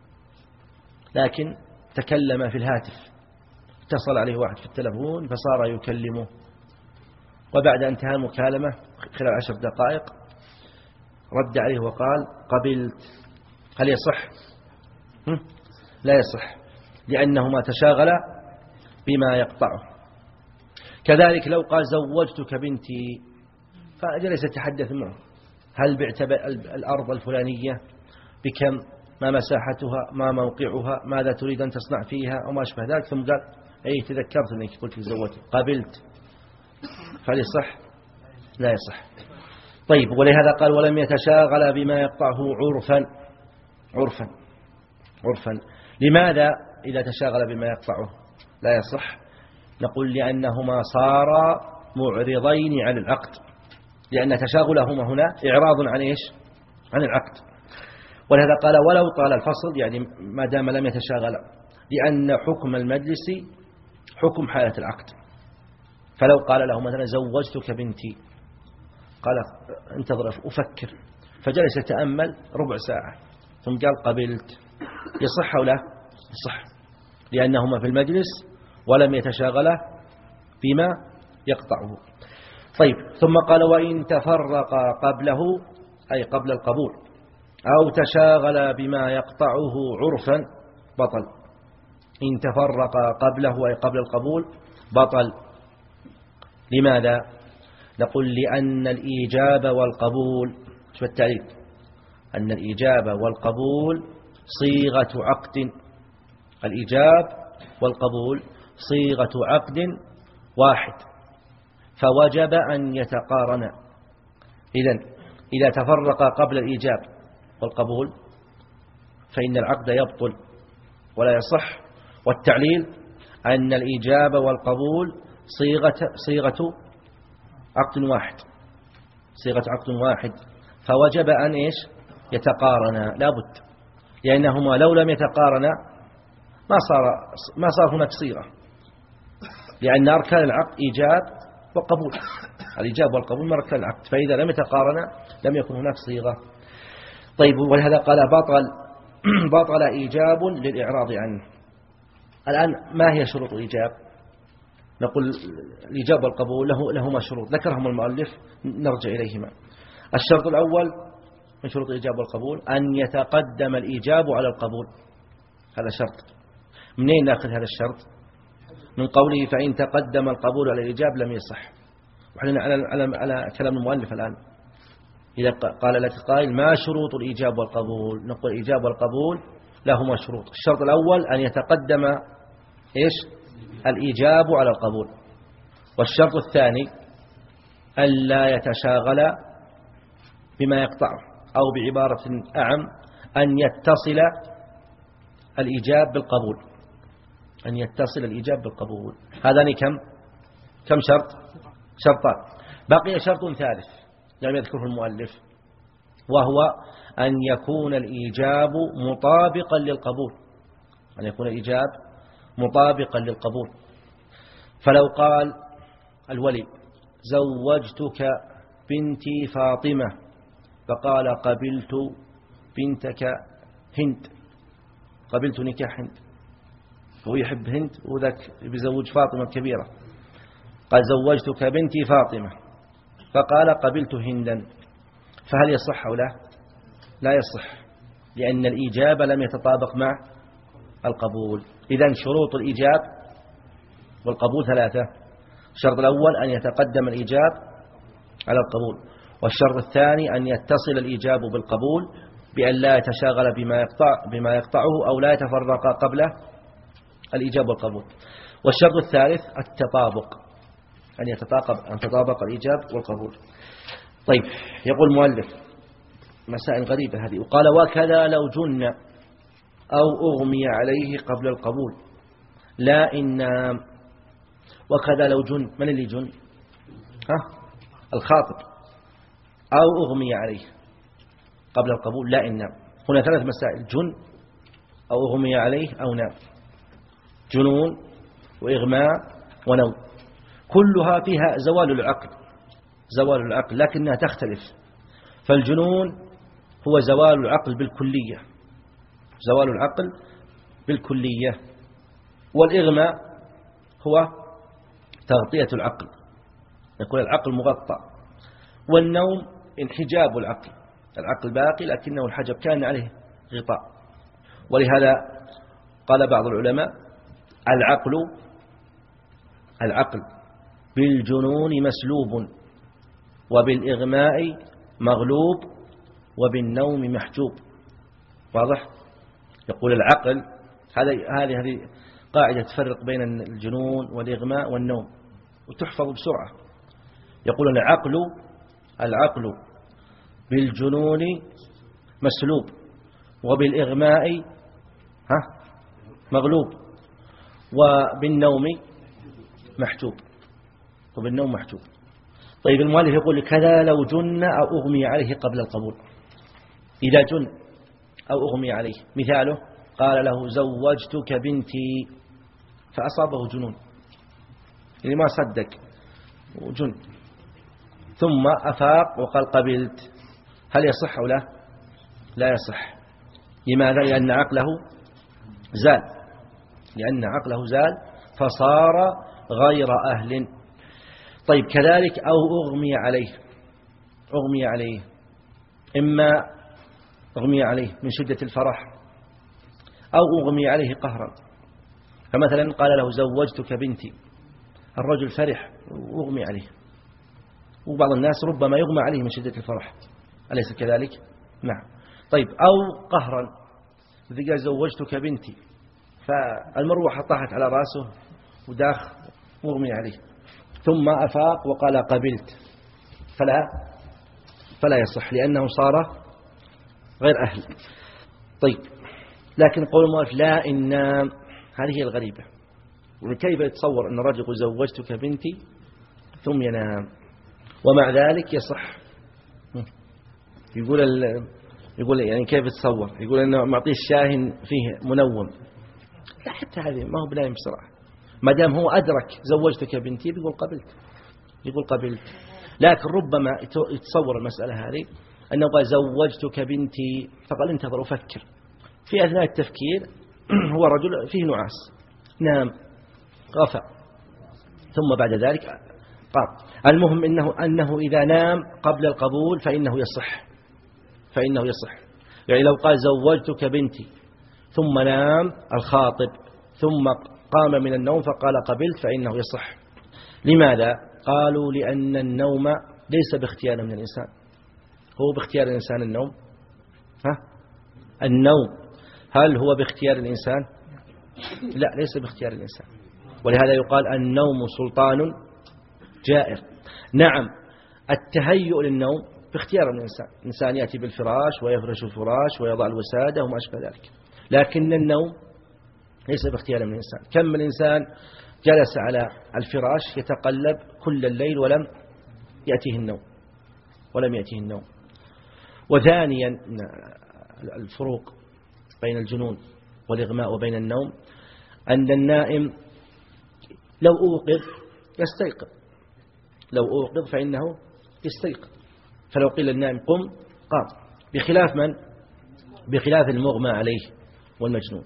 A: لكن تكلم في الهاتف، اتصل عليه واحد في التلفون فصار يكلمه، وبعد انتهاء المكالمة خلال عشر دقائق رد عليه وقال قبلت، هل يصح؟ لا يصح لأنهما تشاغلا بما يقطعه. كذلك لو قال زوجتك بنتي فجلس يتحدث معه، هل بعت الأرض الفلانية بكم، ما مساحتها، ما موقعها، ماذا تريد أن تصنع فيها وما أشبه ذلك، ثم قال أي تذكرت أنك قلت زوجتك قبلت، فهل يصح؟ لا يصح. طيب ولهذا قال ولم يتشاغل بما يقطعه عرفا عرفا عرفا. لماذا إذا تشاغل بما يقطعه لا يصح؟ نقول لأنهما صارا معرضين عن العقد، لأن تشاغلهما هنا إعراض عن إيش؟ عن العقد. ولهذا قال ولو طال الفصل يعني ما دام لم يتشاغل، لأن حكم المجلس حكم حالة العقد. فلو قال له مثلا زوجتك بنتي قال انتظر أفكر، فجلس يتأمل ربع ساعة ثم قال قبلت، يصح أو لا؟ يصح لأنهما في المجلس ولم يتشاغلا بما يقطعه. طيب ثم قال وإن تفرق قبله أي قبل القبول أو تشاغل بما يقطعه عرفا بطل. إن تفرق قبله أي قبل القبول بطل. لماذا؟ نقول لأن الإيجاب والقبول، شو التعريف؟ أن الإيجاب والقبول صيغة عقد، الإيجاب والقبول صيغة عقد واحد، فوجب أن يتقارنا. إذن إذا تفرق قبل الإيجاب والقبول فإن العقد يبطل ولا يصح. والتعليل أن الإيجاب والقبول صيغة صيغة عقد واحد صيغة عقد واحد فوجب أن إيش؟ يتقارنا لابد، لأنهما لو لم يتقارنا ما صار ما صار هناك صيغة، لأن أركان العقد إيجاب وقبول، الإيجاب والقبول من أركان العقد، فإذا لم يتقارنا لم يكن هناك صيغة. طيب ولهذا قال بطل بطل إيجاب للإعراض عنه. الآن ما هي شروط الإيجاب؟ نقول الإيجاب والقبول له لهما شروط ذكرهم المؤلف نرجع إليهما. الشرط الأول من شروط الإيجاب والقبول أن يتقدم الإيجاب على القبول، هذا شرط. منين نأخذ هذا الشرط؟ من قوله فإن تقدم القبول على الإيجاب لم يصح. وحنا على, على, على كلام المؤلف الآن إذا قال لك قائل ما شروط الإيجاب والقبول؟ نقول الإيجاب والقبول لهما شروط. الشرط الأول أن يتقدم إيش؟ الإيجاب على القبول. والشرط الثاني ألا يتشاغل بما يقطعه، أو بعبارة أعم أن يتصل الإيجاب بالقبول، أن يتصل الإيجاب بالقبول. هذان كم كم شرط؟ شرطان. بقي شرط ثالث لم يذكره المؤلف، وهو أن يكون الإيجاب مطابقا للقبول، أن يكون الإيجاب مطابقا للقبول. فلو قال الولي زوجتك بنتي فاطمة فقال قبلت بنتك هند، قبلت نكاح هند، هو يحب هند وذاك بيزوج فاطمة الكبيرة، قال زوجتك بنتي فاطمة فقال قبلت هندا، فهل يصح أو لا؟ لا يصح، لأن الإيجاب لم يتطابق مع القبول. إذن شروط الإيجاب والقبول ثلاثة. الشرط الأول أن يتقدم الإيجاب على القبول، والشرط الثاني أن يتصل الإيجاب بالقبول، بأن لا يتشاغل بما يقطع بما يقطعه أو لا يتفرق قبل الإيجاب والقبول. والشرط الثالث التطابق، أن يتطابق أن تطابق الإيجاب والقبول. طيب، يقول المؤلف مسائل غريبة هذه، وقال وكذا لو جن أو أغمي عليه قبل القبول لا إن نام. وكذا لو جن، من اللي جن؟ ها؟ الخاطب. أو أغمي عليه قبل القبول لا إن نام. هنا ثلاث مسائل: جن أو أغمي عليه أو نام. جنون وإغماء ونوم، كلها فيها زوال العقل زوال العقل لكنها تختلف. فالجنون هو زوال العقل بالكلية زوال العقل بالكلية والإغماء هو تغطية العقل، يكون العقل مغطى. والنوم انحجاب العقل، العقل باقي لكنه الحجب كان عليه غطاء. ولهذا قال بعض العلماء العقل العقل بالجنون مسلوب وبالإغماء مغلوب وبالنوم محجوب. واضح؟ يقول العقل، هذه هذه قاعدة تفرق بين الجنون والإغماء والنوم وتحفظ بسرعة. يقول العقل العقل بالجنون مسلوب وبالإغماء ها مغلوب وبالنوم محجوب وبالنوم محجوب. طيب، المؤلف يقول كذا لو جن أو أغمي عليه قبل القبول. إذا جن أو أغمي عليه، مثاله قال له زوجتك بنتي فأصابه جنون، يعني ما صدق وجن، ثم أفاق وقال قبلت، هل يصح أو لا؟ لا يصح. لماذا؟ لأن عقله زال لأن عقله زال فصار غير أهل. طيب، كذلك أو أغمي عليه أغمي عليه إما أغمي عليه من شدة الفرح أو أغمي عليه قهرا. فمثلا قال له زوجتك بنتي، الرجل فرح وأغمي عليه، وبعض الناس ربما يغمى عليه من شدة الفرح، أليس كذلك؟ نعم. طيب، أو قهرا، إذا قال زوجتك بنتي فالمروحة طاحت على رأسه وداخ مغمي عليه، ثم أفاق وقال قبلت، فلا فلا يصح لأنه صار غير أهل. طيب، لكن قول المؤلف لا إن هذه هي الغريبة. وكيف يتصور أن الرجل يقول زوجتك بنتي ثم ينام ومع ذلك يصح؟ يقول يقول يعني كيف يتصور؟ يقول أنه معطيه الشاهن فيه منوم. لا، حتى هذه ما هو بلايم بصراحة. ما دام هو أدرك زوجتك بنتي بيقول قبلت يقول قبلت لكن ربما يتصور المسألة هذه أنه قال زوجتك بنتي فقال انتظر وفكر. في أثناء التفكير هو رجل فيه نعاس، نام غفى، ثم بعد ذلك قام. المهم إنه أنه إذا نام قبل القبول فإنه يصح فإنه يصح يعني لو قال زوجتك بنتي ثم نام الخاطب ثم قام من النوم فقال قبلت فإنه يصح. لماذا؟ قالوا لأن النوم ليس باختيار من الإنسان. هو باختيار الإنسان النوم؟ ها؟ النوم هل هو باختيار الإنسان؟ لا، ليس باختيار الإنسان. ولهذا يقال النوم سلطان جائر. نعم، التهيؤ للنوم باختيار من الإنسان، الإنسان يأتي بالفراش ويفرش الفراش ويضع الوسادة وما أشبه ذلك، لكن النوم ليس باختيار من الإنسان. كم من إنسان جلس على الفراش يتقلب كل الليل ولم يأتيه النوم ولم يأتيه النوم. وثانيا الفروق بين الجنون والإغماء وبين النوم أن النائم لو أوقظ يستيقظ لو أوقظ فإنه يستيقظ. فلو قيل النائم قم قام، بخلاف من؟ بخلاف المغمى عليه والمجنون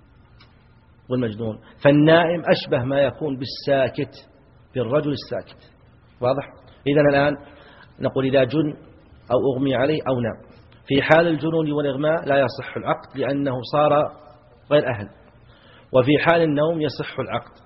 A: والمجنون فالنائم أشبه ما يكون بالساكت، بالرجل الساكت. واضح؟ إذن الآن نقول إذا جن أو أغمي عليه أو نام، في حال الجنون والإغماء لا يصح العقد لأنه صار غير أهل، وفي حال النوم يصح العقد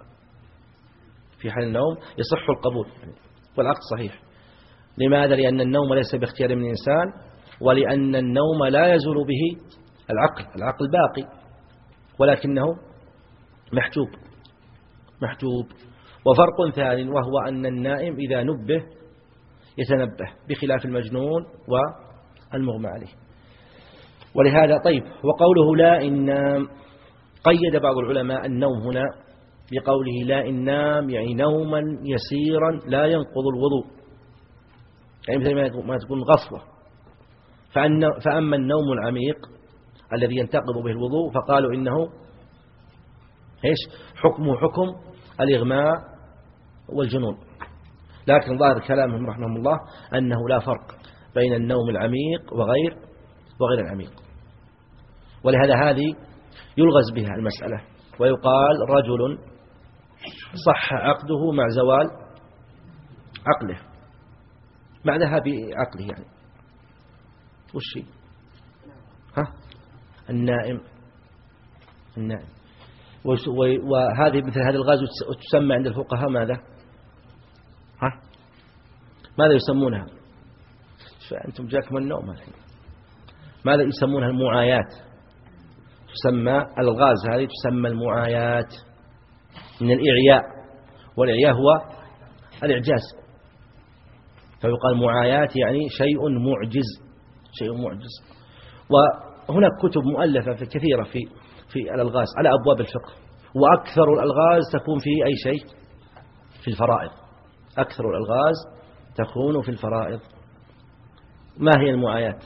A: في حال النوم يصح القبول والعقد صحيح. لماذا؟ لأن النوم ليس باختيار من الإنسان ولأن النوم لا يزول به العقل، العقل باقي ولكنه محجوب محجوب. وفرق ثاني وهو أن النائم إذا نبه يتنبه بخلاف المجنون والمغمى عليه. ولهذا طيب، وقوله لا إن نام، قيد بعض العلماء النوم هنا بقوله لا إن نام، يعني نوما يسيرا لا ينقض الوضوء، يعني مثل ما تكون غفوة. فأما النوم العميق الذي ينتقض به الوضوء فقالوا إنه إيش حكمه حكم الإغماء والجنون. لكن ظاهر كلامهم رحمه الله أنه لا فرق بين النوم العميق وغير وغير العميق. ولهذا هذه يلغز بها المسألة، ويقال رجل صح عقده مع زوال عقله، مع ذهاب عقله، يعني وش هي؟ ها النائم النائم وهذه مثل هذا الغاز تسمى عند الفقهاء ماذا؟ ها ماذا يسمونها؟ فأنتم جاكم النوم الحين. ماذا يسمونها؟ المعايات. تسمى الغاز هذه تسمى المعايات من الإعياء، والإعياء هو الإعجاز، فيقال معايات يعني شيء معجز، شيء معجز. وهناك كتب مؤلفة في كثيرة في في الألغاز على أبواب الفقه، وأكثر الألغاز تكون في أي شيء؟ في الفرائض. أكثر الألغاز تكون في الفرائض. ما هي المعايات؟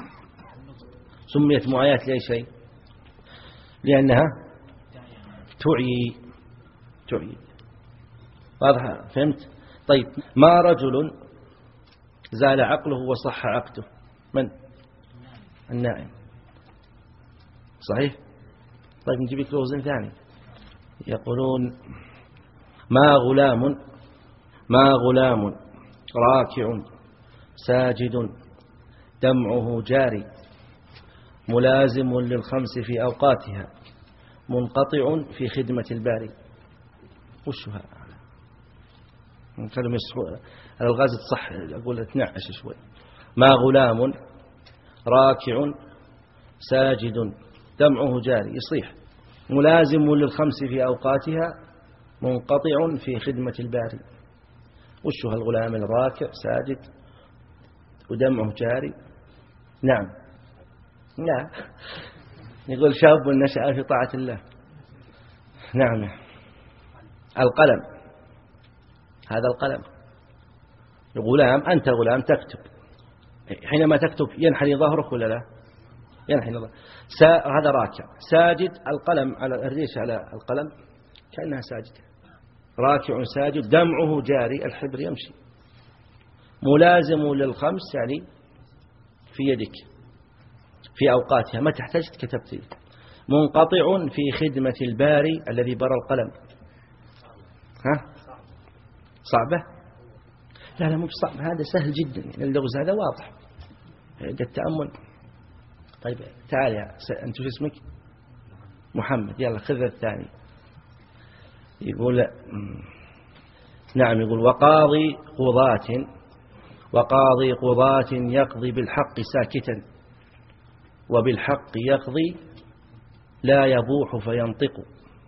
A: سميت معايات لأي شيء؟ لأنها تعيي تعيي واضحة، فهمت؟ طيب، ما رجل زال عقله وصح عقده؟ من؟ النائم، صحيح؟ طيب نجيب لك وزن ثاني. يقولون ما غلام ما غلام راكع ساجد دمعه جاري ملازم للخمس في أوقاتها منقطع في خدمة الباري. وش هذا؟ كلمة الغاز تصح، أقول تنعش شوي. ما غلام راكع ساجد دمعه جاري، يصيح ملازم للخمس في أوقاتها منقطع في خدمة الباري. وش هالغلام الراكع ساجد ودمعه جاري؟ نعم نعم، يقول شاب نشأ في طاعة الله. نعم، القلم، هذا القلم. غلام، أنت غلام تكتب، حينما تكتب ينحني ظهرك ولا لا؟ ينحني ظهرك. هذا راكع. ساجد، القلم على الريش على القلم كأنها ساجدة. راكع ساجد دمعه جاري، الحبر يمشي. ملازم للخمس يعني في يدك في أوقاتها، ما تحتاج كتبت. منقطع في خدمة الباري الذي برى القلم. ها صعبة؟ لا لا مو صعب، هذا سهل جدا، اللغز هذا واضح عند التأمل. طيب تعال يا أنت شو اسمك؟ محمد. يلا خذ الثاني. يقول نعم، يقول وقاضي قضاة وقاضي قضاة يقضي بالحق ساكتا وبالحق يقضي لا يبوح فينطق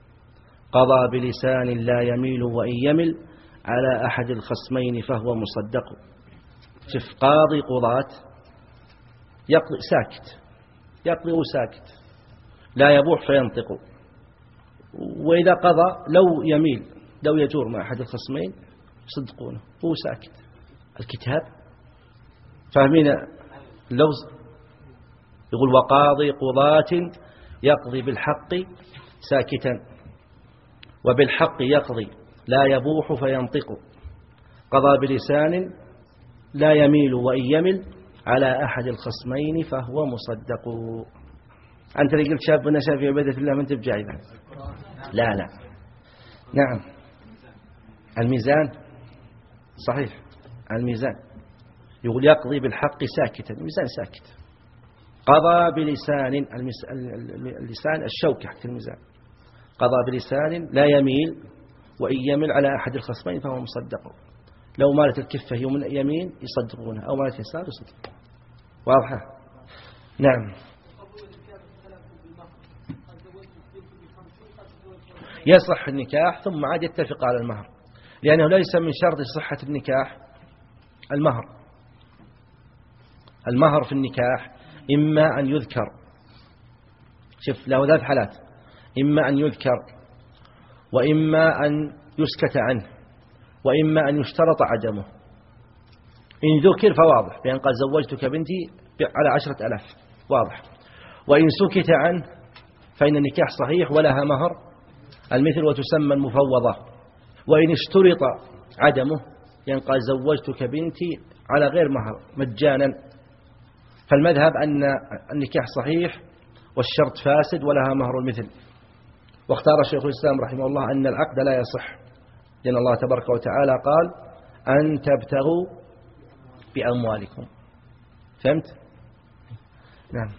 A: قضى بلسان لا يميل وإن يمل على أحد الخصمين فهو مصدق. شوف، قاضي قضاة يقضي ساكت، يقضي وساكت، لا يبوح فينطق. وإذا قضى لو يميل لو يجور مع أحد الخصمين يصدقونه، هو ساكت. الكتاب فاهمين اللغز؟ يقول وقاضي قضاة يقضي بالحق ساكتا وبالحق يقضي لا يبوح فينطق قضى بلسان لا يميل وإن يمل على أحد الخصمين فهو مصدق. أنت اللي قلت شاب نشأ في عبادة الله من تبجع إذا؟ لا لا. نعم، الميزان صحيح، الميزان يقول يقضي بالحق ساكتا، الميزان ساكت. قضى بلسان، اللسان الشوكة حق الميزان. قضى بلسان لا يميل وإن يمل على أحد الخصمين فهو مصدق. لو مالت الكفة يمين يصدقونها، أو مالت يسار يصدقون. واضحة؟ نعم. يصح النكاح ثم عاد يتفق على المهر، لأنه ليس من شرط صحة النكاح المهر. المهر في النكاح إما أن يذكر، شوف له ثلاث حالات، إما أن يذكر وإما أن يسكت عنه وإما أن يشترط عدمه. إن ذكر فواضح، بأن قال زوجتك بنتي على عشرة ألاف، واضح. وإن سكت عنه فإن النكاح صحيح ولها مهر المثل وتسمى المفوضة. وإن اشترط عدمه، يعني قال زوجتك بنتي على غير مهر مجانا، فالمذهب أن النكاح صحيح والشرط فاسد ولها مهر المثل. واختار شيخ الإسلام رحمه الله أن العقد لا يصح، لأن الله تبارك وتعالى قال أن تبتغوا بأموالكم. فهمت؟ نعم.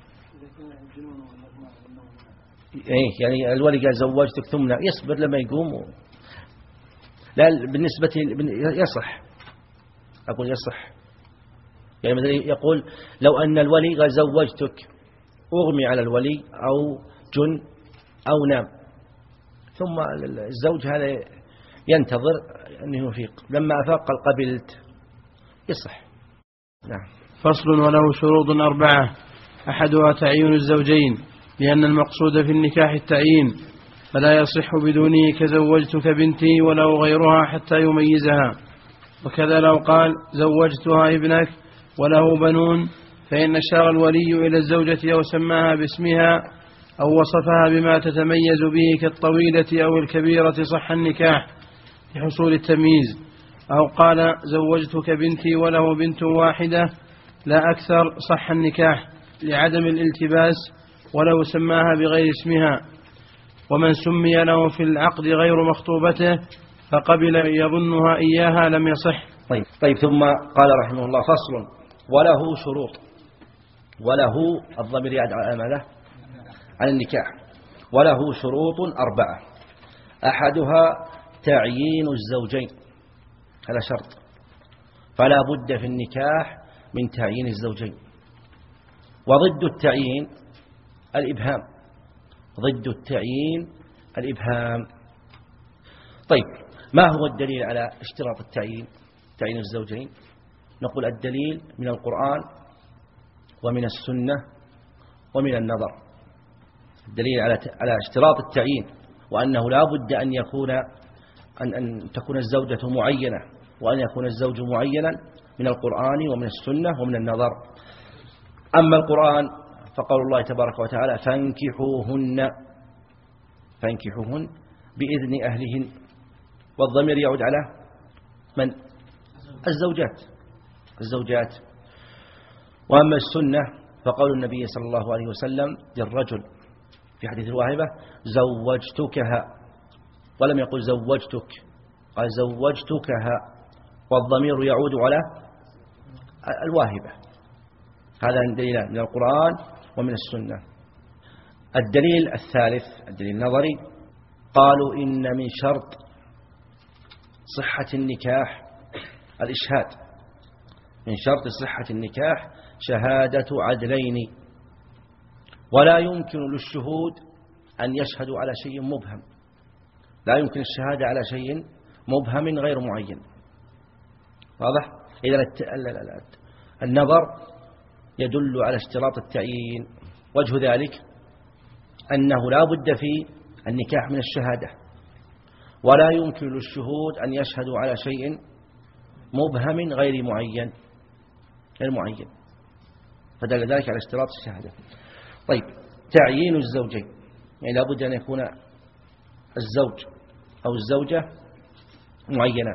A: إيه يعني الولي قال زوجتك ثم يصبر لما يقوم و... لا بالنسبة يصح، أقول يصح، يعني مثلا يقول لو أن الولي قال زوجتك أغمي على الولي أو جن أو نام، ثم الزوج هذا ينتظر أنه يفيق، لما أفاق قال قبلت، يصح. نعم.
B: فصل. وله شروط أربعة، أحدها تعيين الزوجين، لأن المقصود في النكاح التعيين، فلا يصح بدونه كزوجتك بنتي ولو غيرها حتى يميزها. وكذا لو قال زوجتها ابنك وله بنون، فإن أشار الولي إلى الزوجة أو سماها باسمها أو وصفها بما تتميز به كالطويلة أو الكبيرة صح النكاح لحصول التمييز. أو قال زوجتك بنتي وله بنت واحدة لا أكثر صح النكاح لعدم الالتباس ولو سماها بغير اسمها. ومن سمي له في العقد غير مخطوبته فقبل يظنها إياها لم يصح.
A: طيب, طيب ثم قال رحمه الله فصل. وله شروط، وله الضمير يعد على ماذا؟ على النكاح. وله شروط أربعة، أحدها تعيين الزوجين، هذا شرط، فلا بد في النكاح من تعيين الزوجين. وضد التعيين الإبهام، ضد التعيين الإبهام. طيب ما هو الدليل على اشتراط التعيين، تعيين الزوجين؟ نقول الدليل من القرآن ومن السنة ومن النظر. الدليل على على اشتراط التعيين وأنه لا بد أن يكون أن, أن تكون الزوجة معينة وأن يكون الزوج معينا من القرآن ومن السنة ومن النظر. أما القرآن فقول الله تبارك وتعالى فانكحوهن، فانكحوهن بإذن أهلهن، والضمير يعود على من؟ الزوجات، الزوجات. وأما السنة فقول النبي صلى الله عليه وسلم للرجل في حديث الواهبة زوجتكها، ولم يقل زوجتك، قال زوجتكها، والضمير يعود على الواهبة. هذا دليل من القرآن ومن السنة. الدليل الثالث الدليل النظري، قالوا إن من شرط صحة النكاح الإشهاد، من شرط صحة النكاح شهادة عدلين، ولا يمكن للشهود أن يشهدوا على شيء مبهم، لا يمكن الشهادة على شيء مبهم غير معين. واضح؟ إذا النظر يدل على اشتراط التعيين. وجه ذلك أنه لا بد في النكاح من الشهادة، ولا يمكن للشهود أن يشهدوا على شيء مبهم غير معين، غير معين، فدل ذلك على اشتراط الشهادة. طيب تعيين الزوجين، يعني لا بد أن يكون الزوج أو الزوجة معينة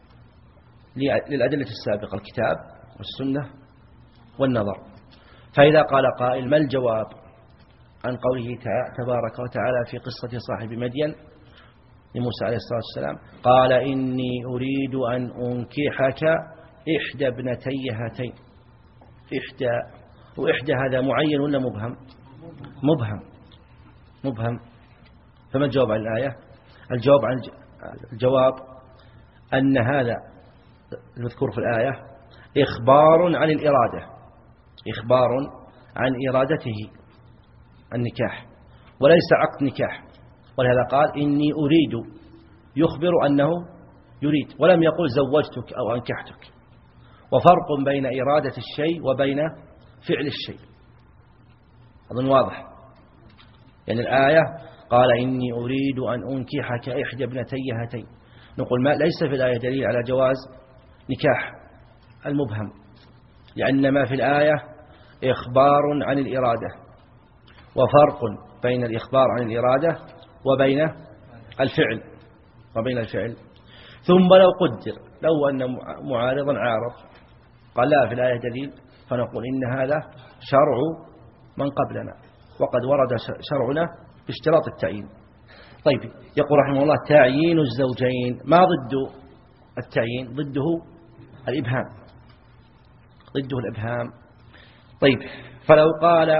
A: للأدلة السابقة الكتاب والسنة والنظر. فإذا قال قائل ما الجواب عن قوله تبارك وتعالى في قصة صاحب مدين لموسى عليه الصلاة والسلام قال إني أريد أن أنكحك إحدى ابنتي هاتين، إحدى، وإحدى هذا معين ولا مبهم؟ مبهم، مبهم. فما الجواب عن الآية؟ الجواب عن الجواب أن هذا المذكور في الآية إخبار عن الإرادة، إخبار عن إرادته النكاح وليس عقد نكاح، ولهذا قال إني أريد، يخبر أنه يريد، ولم يقل زوجتك أو أنكحتك. وفرق بين إرادة الشيء وبين فعل الشيء، أظن واضح. يعني الآية قال إني أريد أن أنكحك إحدى ابنتي هاتين، نقول ما ليس في الآية دليل على جواز نكاح المبهم، لأن ما في الآية إخبار عن الإرادة، وفرق بين الإخبار عن الإرادة وبين الفعل وبين الفعل. ثم لو قدر لو أن معارضا عارض قال لا في الآية دليل، فنقول إن هذا شرع من قبلنا، وقد ورد شرعنا باشتراط التعيين. طيب، يقول رحمه الله تعيين الزوجين، ما ضد التعيين؟ ضده الإبهام، ضده الإبهام. طيب، فلو قال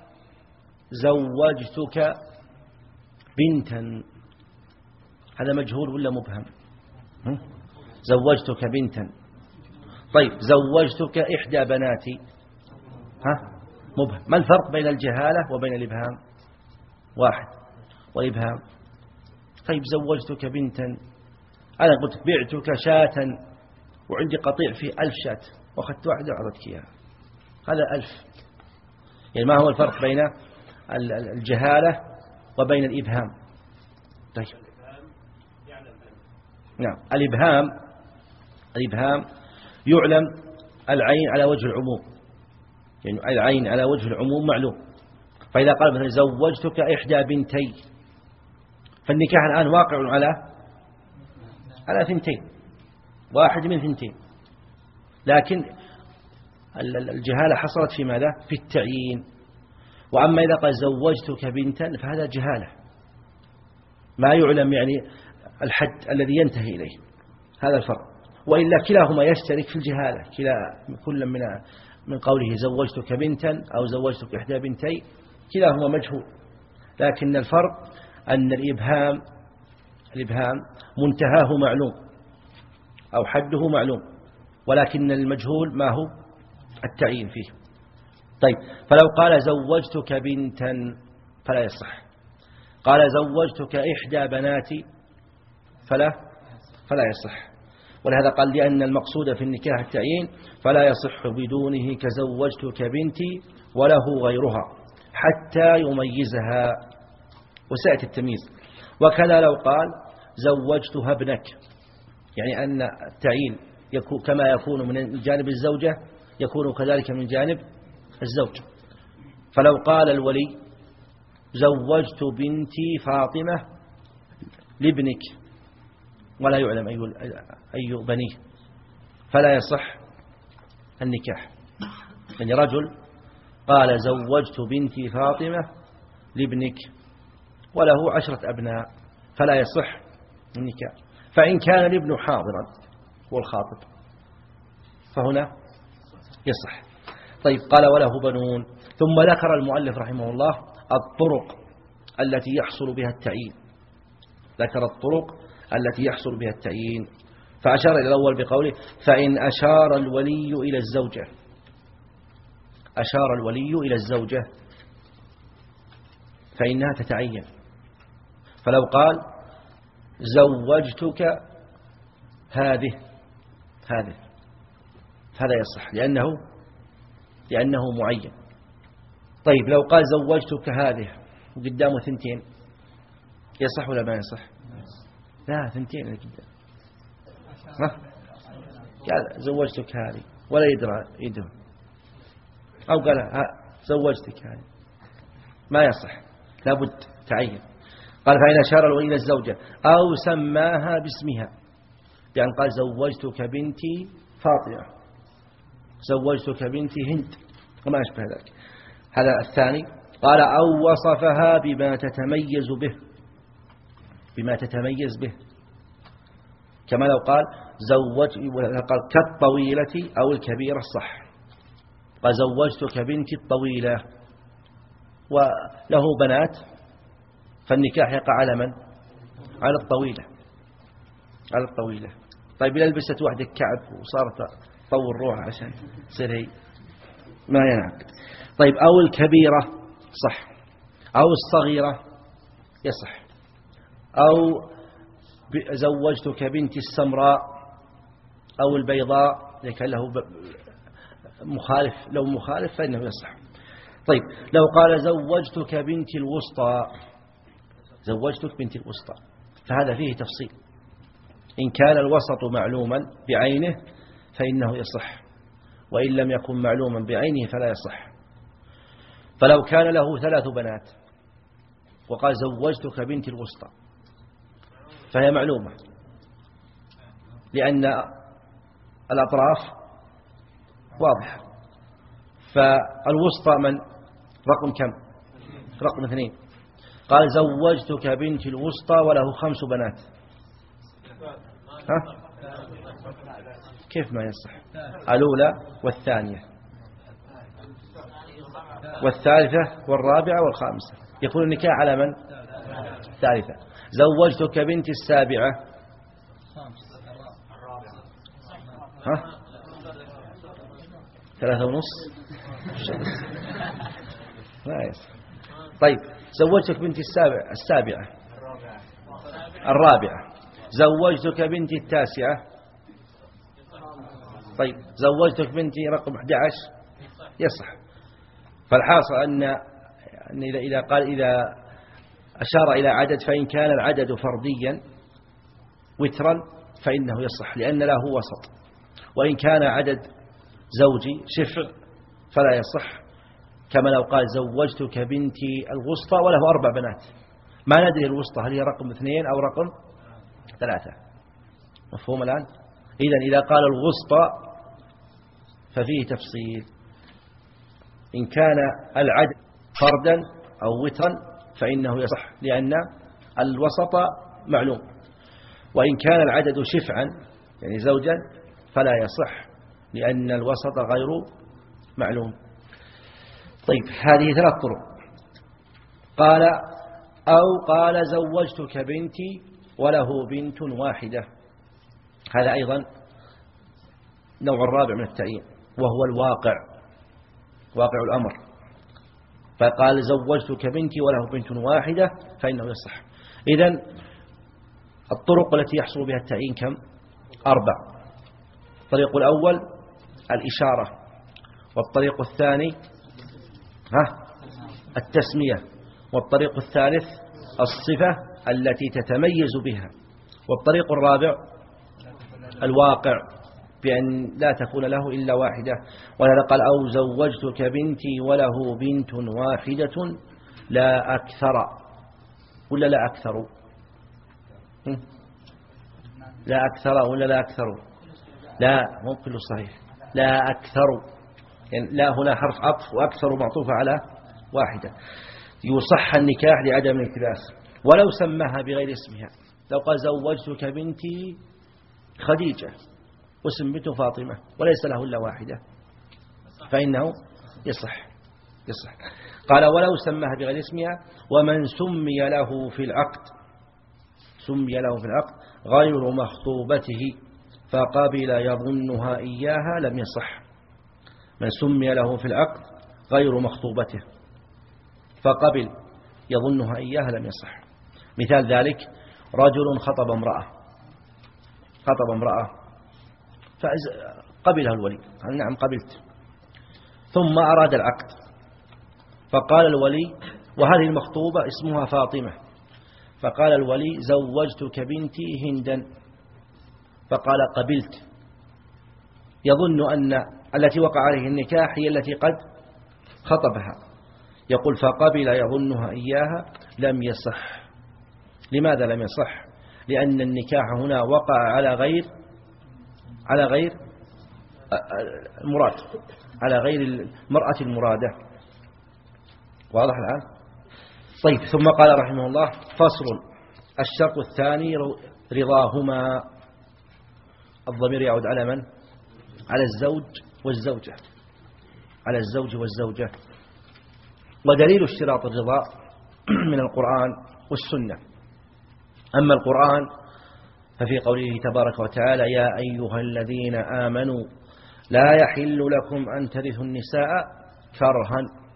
A: زوجتك بنتا، هذا مجهول ولا مبهم؟ زوجتك بنتا. طيب، زوجتك إحدى بناتي، ها مبهم. ما الفرق بين الجهالة وبين الإبهام؟ واحد، والإبهام. طيب، زوجتك بنتا، أنا قلت بعتك شاة وعندي قطيع فيه ألف شاة وأخذت واحدة وعطتك إياها، هذا ألف. يعني ما هو الفرق بين الجهالة وبين الإبهام؟ طيب، نعم، الإبهام الإبهام يعلم العين على وجه العموم، يعني العين على وجه العموم معلوم. فإذا قال مثلا زوجتك إحدى بنتي، فالنكاح الآن واقع على على ثنتين، واحد من ثنتين، لكن الجهالة حصلت في ماذا؟ في التعيين. وأما إذا قال زوجتك بنتا فهذا جهالة، ما يعلم يعني الحد الذي ينتهي إليه، هذا الفرق. وإلا كلاهما يشترك في الجهالة، كلا كل من من قوله زوجتك بنتا أو زوجتك إحدى بنتي كلاهما مجهول، لكن الفرق أن الإبهام الإبهام منتهاه معلوم أو حده معلوم، ولكن المجهول ما هو؟ التعيين فيه. طيب، فلو قال زوجتك بنتا فلا يصح، قال زوجتك إحدى بناتي فلا فلا يصح. ولهذا قال لأن المقصود في النكاح التعيين، فلا يصح بدونه كزوجتك بنتي وله غيرها حتى يميزها، وسأتي التمييز. وكذا لو قال زوجتها ابنك، يعني أن التعيين يكون كما يكون من جانب الزوجة يكون كذلك من جانب الزوج. فلو قال الولي زوجت بنتي فاطمة لابنك ولا يعلم أي أي بنيه، فلا يصح النكاح. يعني رجل قال زوجت بنتي فاطمة لابنك وله عشرة أبناء، فلا يصح النكاح. فإن كان الابن حاضرا هو الخاطب فهنا يصح. طيب، قال وله بنون. ثم ذكر المؤلف رحمه الله الطرق التي يحصل بها التعيين، ذكر الطرق التي يحصل بها التعيين، فأشار إلى الأول بقوله فإن أشار الولي إلى الزوجة، أشار الولي إلى الزوجة فإنها تتعين. فلو قال زوجتك هذه هذه هذا يصح لأنه لأنه معين. طيب، لو قال زوجتك هذه وقدامه ثنتين يصح ولا ما يصح؟ لا، ثنتين اللي قدام، قال زوجتك هذه ولا يدرى يده، أو قال زوجتك هذه، ما يصح، لابد تعين. قال فإن أشار الولي إلى الزوجة أو سماها باسمها، يعني قال زوجتك بنتي فاطمة، زوجتك بنتي هند وما أشبه ذلك، هذا الثاني. قال أو وصفها بما تتميز به، بما تتميز به، كما لو قال زوج قال كالطويلة أو الكبيرة الصح، قال زوجتك بنتي الطويلة وله بنات، فالنكاح يقع على من؟ على الطويلة، على الطويلة. طيب، إذا لبست واحدة كعب وصارت طول روح عشان تصير هي، ما ينعقد. طيب أو الكبيرة صح، أو الصغيرة يصح، أو زوجتك بنتي السمراء أو البيضاء لكن له مخالف، لو مخالف فإنه يصح. طيب لو قال زوجتك بنتي الوسطى، زوجتك بنتي الوسطى، فهذا فيه تفصيل. إن كان الوسط معلوما بعينه فإنه يصح، وإن لم يكن معلوما بعينه فلا يصح. فلو كان له ثلاث بنات وقال زوجتك بنتي الوسطى فهي معلومة، لأن الأطراف واضحة. فالوسطى من رقم كم؟ رقم اثنين. قال زوجتك بنتي الوسطى وله خمس بنات، ها؟ كيف ما يصح؟ الأولى والثانية والثالثة والرابعة والخامسة، يكون النكاح على من؟ الثالثة. زوجتك بنتي السابعة، ها؟ ثلاثة ونص لا يصح. طيب زوجتك بنتي السابعة السابعة الرابعة، زوجتك بنتي التاسعة، طيب زوجتك بنتي رقم أحد عشر يصح. فالحاصل أن إذا إذا قال إذا أشار إلى عدد فإن كان العدد فرديا وترا فإنه يصح لأن له وسط، وإن كان عدد زوجي شفع فلا يصح، كما لو قال زوجتك بنتي الوسطى وله أربع بنات، ما ندري الوسطى هل هي رقم اثنين أو رقم ثلاثة. مفهوم الآن؟ إذن إذا قال الوسطى ففيه تفصيل. إن كان العدد فردا أو وترا فإنه يصح لأن الوسط معلوم، وإن كان العدد شفعا يعني زوجا فلا يصح لأن الوسط غير معلوم. طيب هذه ثلاث طرق. قال أو قال زوجتك بنتي وله بنت واحدة، هذا أيضا نوع الرابع من التعيين وهو الواقع، واقع الأمر. فقال زوجتك بنتي وله بنت واحدة فإنه يصح. إذن الطرق التي يحصل بها التعيين كم؟ أربع. الطريق الأول الإشارة، والطريق الثاني ها التسمية، والطريق الثالث الصفة التي تتميز بها، والطريق الرابع الواقع بأن لا تكون له إلا واحدة. ولهذا قال أو زوجتك بنتي وله بنت واحدة لا أكثر، ولا لا أكثر؟ لا أكثر ولا لا أكثر؟ لا مو كله صحيح، لا أكثر، يعني لا هنا حرف عطف وأكثر معطوفة على واحدة. يصح النكاح لعدم الالتباس ولو سماها بغير اسمها. لو قال زوجتك بنتي خديجة واسم بنته فاطمة وليس له إلا واحدة فإنه يصح يصح. قال ولو سماها بغير اسمها ومن سمي له في العقد، سمي له في العقد غير مخطوبته فقبل يظنها إياها لم يصح. من سمي له في العقد غير مخطوبته فقبل يظنها إياها لم يصح. مثال ذلك رجل خطب امرأة، خطب امرأة فقبلها الولي، قال نعم قبلت، ثم أراد العقد فقال الولي وهذه المخطوبة اسمها فاطمة، فقال الولي زوجتك بنتي هندا، فقال قبلت، يظن أن التي وقع عليه النكاح هي التي قد خطبها، يقول فقبل يظنها إياها لم يصح. لماذا لم يصح؟ لأن النكاح هنا وقع على غير على غير المراد، على غير المرأة المرادة. واضح الآن؟ طيب ثم قال رحمه الله فصل. الشرط الثاني رضاهما. الضمير يعود على من؟ على الزوج والزوجة، على الزوج والزوجة. ودليل اشتراط الرضا من القرآن والسنة. أما القرآن ففي قوله تبارك وتعالى يا أيها الذين آمنوا لا يحل لكم أن ترثوا النساء كرها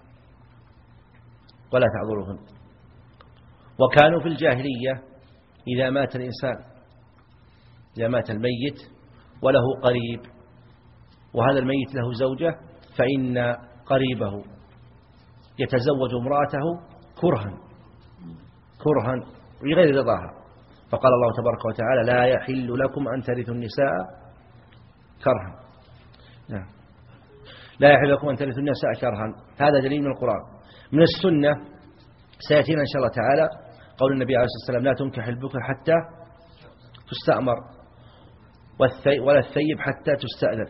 A: ولا تعذرهن. وكانوا في الجاهلية إذا مات الإنسان، إذا مات الميت وله قريب وهذا الميت له زوجة، فإن قريبه يتزوج امرأته كرها كرها بغير رضاها. فقال الله تبارك وتعالى: لا يحل لكم أن ترثوا النساء كرها. نعم، لا يحل لكم أن ترثوا النساء كرها. هذا دليل من القرآن. من السنة سيأتينا إن شاء الله تعالى قول النبي عليه الصلاة والسلام: لا تنكح البكر حتى تستأمر ولا الثيب حتى تستأذن.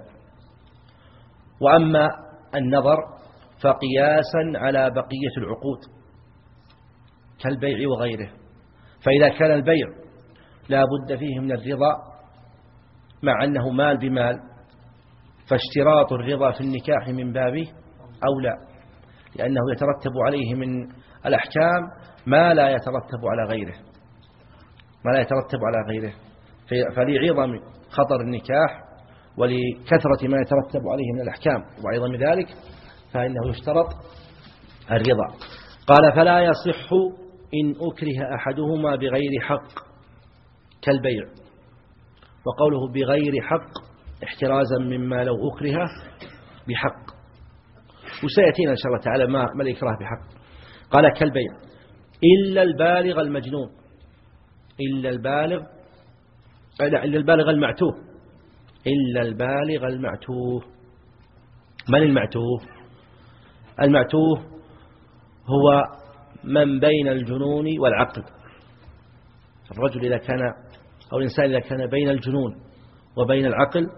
A: وأما النظر فقياسا على بقية العقود كالبيع وغيره، فإذا كان البيع لا بد فيه من الرضا مع أنه مال بمال، فاشتراط الرضا في النكاح من بابه أولى، لأنه يترتب عليه من الأحكام ما لا يترتب على غيره ما لا يترتب على غيره فلعظم خطر النكاح ولكثرة ما يترتب عليه من الأحكام وعظم ذلك فإنه يشترط الرضا. قال: فلا يصح إن أكره أحدهما بغير حق كالبيع. وقوله بغير حق احترازا مما لو أكره بحق، وسيأتينا إن شاء الله تعالى ما, ما الإكراه بحق. قال: كالبيع إلا البالغ المجنون، إلا البالغ إلا البالغ المعتوه إلا البالغ المعتوه. من المعتوه؟ المعتوه هو من بين الجنون والعقل. الرجل إذا كان أو الإنسان إذا كان بين الجنون وبين العقل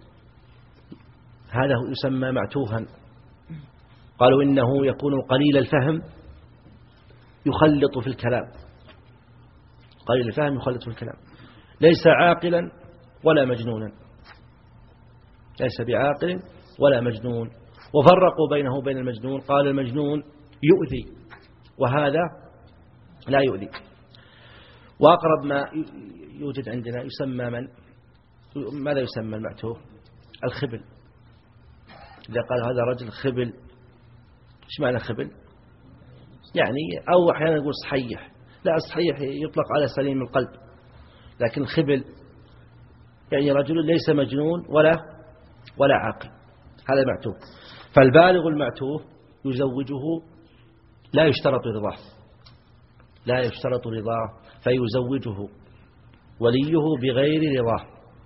A: هذا يسمى معتوها. قالوا إنه يكون قليل الفهم يخلط في الكلام، قليل الفهم يخلط في الكلام، ليس عاقلا ولا مجنونا، ليس بعاقل ولا مجنون. وفرقوا بينه وبين المجنون، قال المجنون يؤذي وهذا لا يؤذي. وأقرب ما يوجد عندنا يسمى من ماذا يسمى المعتوه؟ الخبل. إذا قال هذا رجل خبل، ايش معنى خبل؟ يعني أو أحيانا يقول صحيح، لا الصحيح يطلق على سليم القلب، لكن الخبل يعني رجل ليس مجنون ولا ولا عاقل، هذا معتوه. فالبالغ المعتوه يزوجه لا يشترط رضاه لا يشترط رضاه فيزوجه وليه بغير رضاه.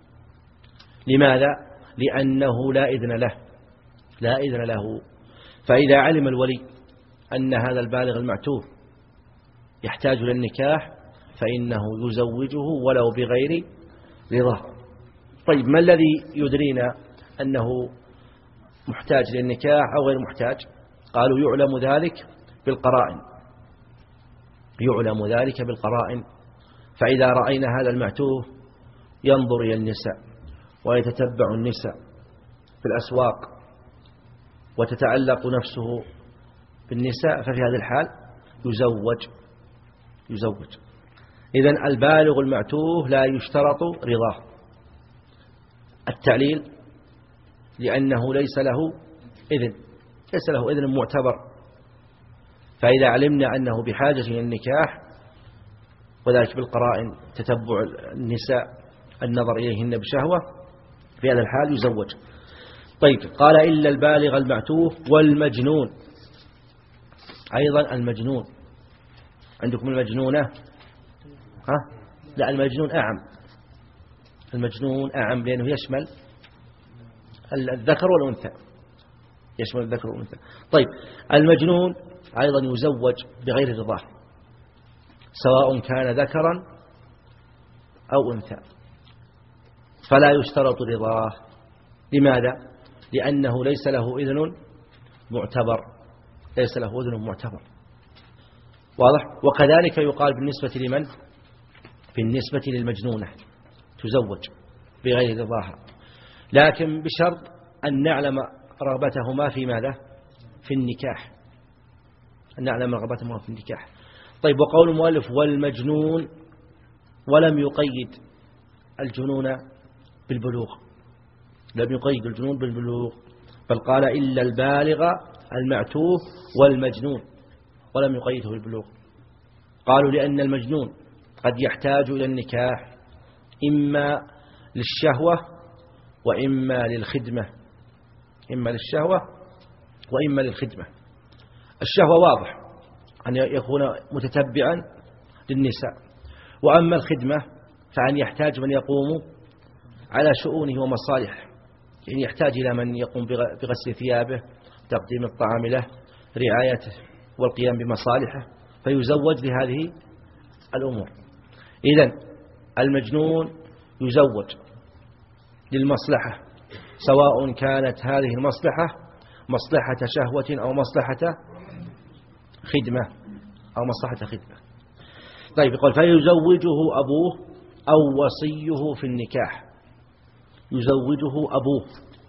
A: لماذا؟ لأنه لا إذن له لا إذن له فإذا علم الولي أن هذا البالغ المعتوه يحتاج للنكاح فإنه يزوجه ولو بغير رضاه. طيب، ما الذي يدرينا أنه محتاج للنكاح أو غير محتاج؟ قالوا يعلم ذلك بالقرائن يعلم ذلك بالقرائن فإذا رأينا هذا المعتوه ينظر إلى النساء ويتتبع النساء في الأسواق وتتعلق نفسه بالنساء، ففي هذا الحال يزوج يزوج إذن البالغ المعتوه لا يشترط رضاه. التعليل لأنه ليس له إذن ليس له إذن معتبر، فإذا علمنا أنه بحاجة إلى النكاح وذلك بالقرائن تتبع النساء النظر إليهن بشهوة، في هذا الحال يزوج. طيب، قال إلا البالغ المعتوه والمجنون. أيضا المجنون عندكم المجنونة ها؟ لا، المجنون أعم المجنون أعم لأنه يشمل الذكر والأنثى يشمل الذكر والأنثى. طيب، المجنون أيضا يزوج بغير رضاه سواء كان ذكرا أو أنثى، فلا يشترط رضاه. لماذا؟ لأنه ليس له إذن معتبر ليس له إذن معتبر واضح؟ وكذلك يقال بالنسبة لمن؟ بالنسبة للمجنونة تزوج بغير رضاها، لكن بشرط أن نعلم رغبتهما في ماذا؟ في النكاح أن نعلم رغبتهما في النكاح. طيب، وقول المؤلف والمجنون ولم يقيد الجنون بالبلوغ لم يقيد الجنون بالبلوغ بل قال إلا البالغ المعتوه والمجنون ولم يقيده بالبلوغ؟ قالوا لأن المجنون قد يحتاج إلى النكاح إما للشهوة وإما للخدمة، إما للشهوة وإما للخدمة. الشهوة واضح أن يكون متتبعا للنساء، وأما الخدمة فأن يحتاج من يقوم على شؤونه ومصالحه، يعني يحتاج إلى من يقوم بغسل ثيابه، تقديم الطعام له، رعايته والقيام بمصالحه، فيزوج لهذه الأمور. إذن المجنون يزوج للمصلحة، سواء كانت هذه المصلحة مصلحة شهوة أو مصلحة خدمة أو مصلحة خدمة. طيب، يقول فيزوجه أبوه أو وصيه في النكاح. يزوجه أبوه،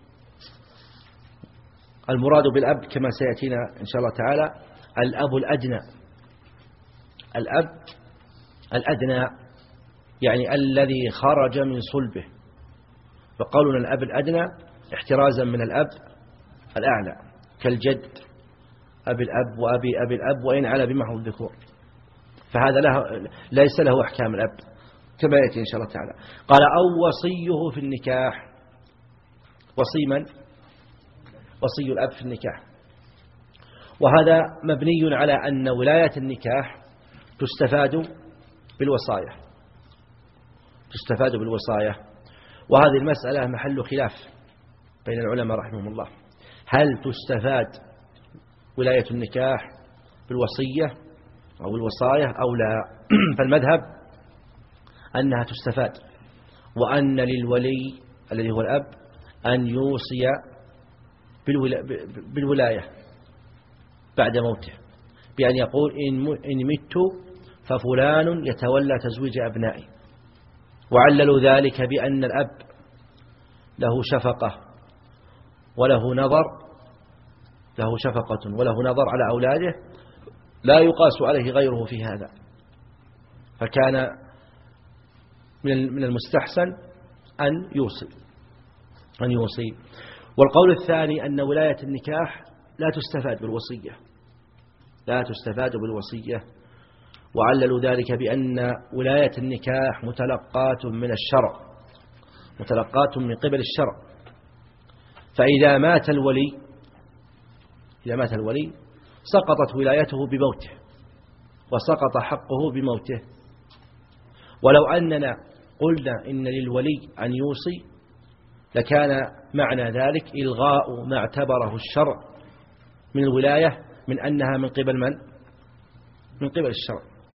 A: المراد بالأب كما سيأتينا إن شاء الله تعالى الأب الأدنى، الأب الأدنى يعني الذي خرج من صلبه، فقولنا الأب الأدنى احترازا من الأب الأعلى كالجد، أبي الأب وأبي أبي الأب وإن على بمحض الذكور، فهذا له ليس له أحكام الأب كما يأتي إن شاء الله تعالى. قال أو وصيه في النكاح. وصي من؟ وصي الأب في النكاح، وهذا مبني على أن ولاية النكاح تستفاد بالوصايا، تستفاد بالوصايا وهذه المسألة محل خلاف بين العلماء رحمهم الله، هل تستفاد ولاية النكاح بالوصية أو الوصايا أو لا؟ فالمذهب أنها تستفاد، وأن للولي الذي هو الأب أن يوصي بالولاية بعد موته، بأن يقول إن مت ففلان يتولى تزويج أبنائي، وعللوا ذلك بأن الأب له شفقة وله نظر، له شفقة وله نظر على أولاده لا يقاس عليه غيره في هذا، فكان من المستحسن أن يوصي أن يوصي. والقول الثاني أن ولاية النكاح لا تستفاد بالوصية، لا تستفاد بالوصية، وعللوا ذلك بأن ولاية النكاح متلقاة من الشرع، متلقاة من قبل الشرع، فإذا مات الولي إذا مات الولي سقطت ولايته بموته وسقط حقه بموته. ولو أننا قلنا إن للولي أن يوصي لكان معنى ذلك إلغاء ما اعتبره الشرع من الولاية من أنها من قبل من؟ من قبل الشرع.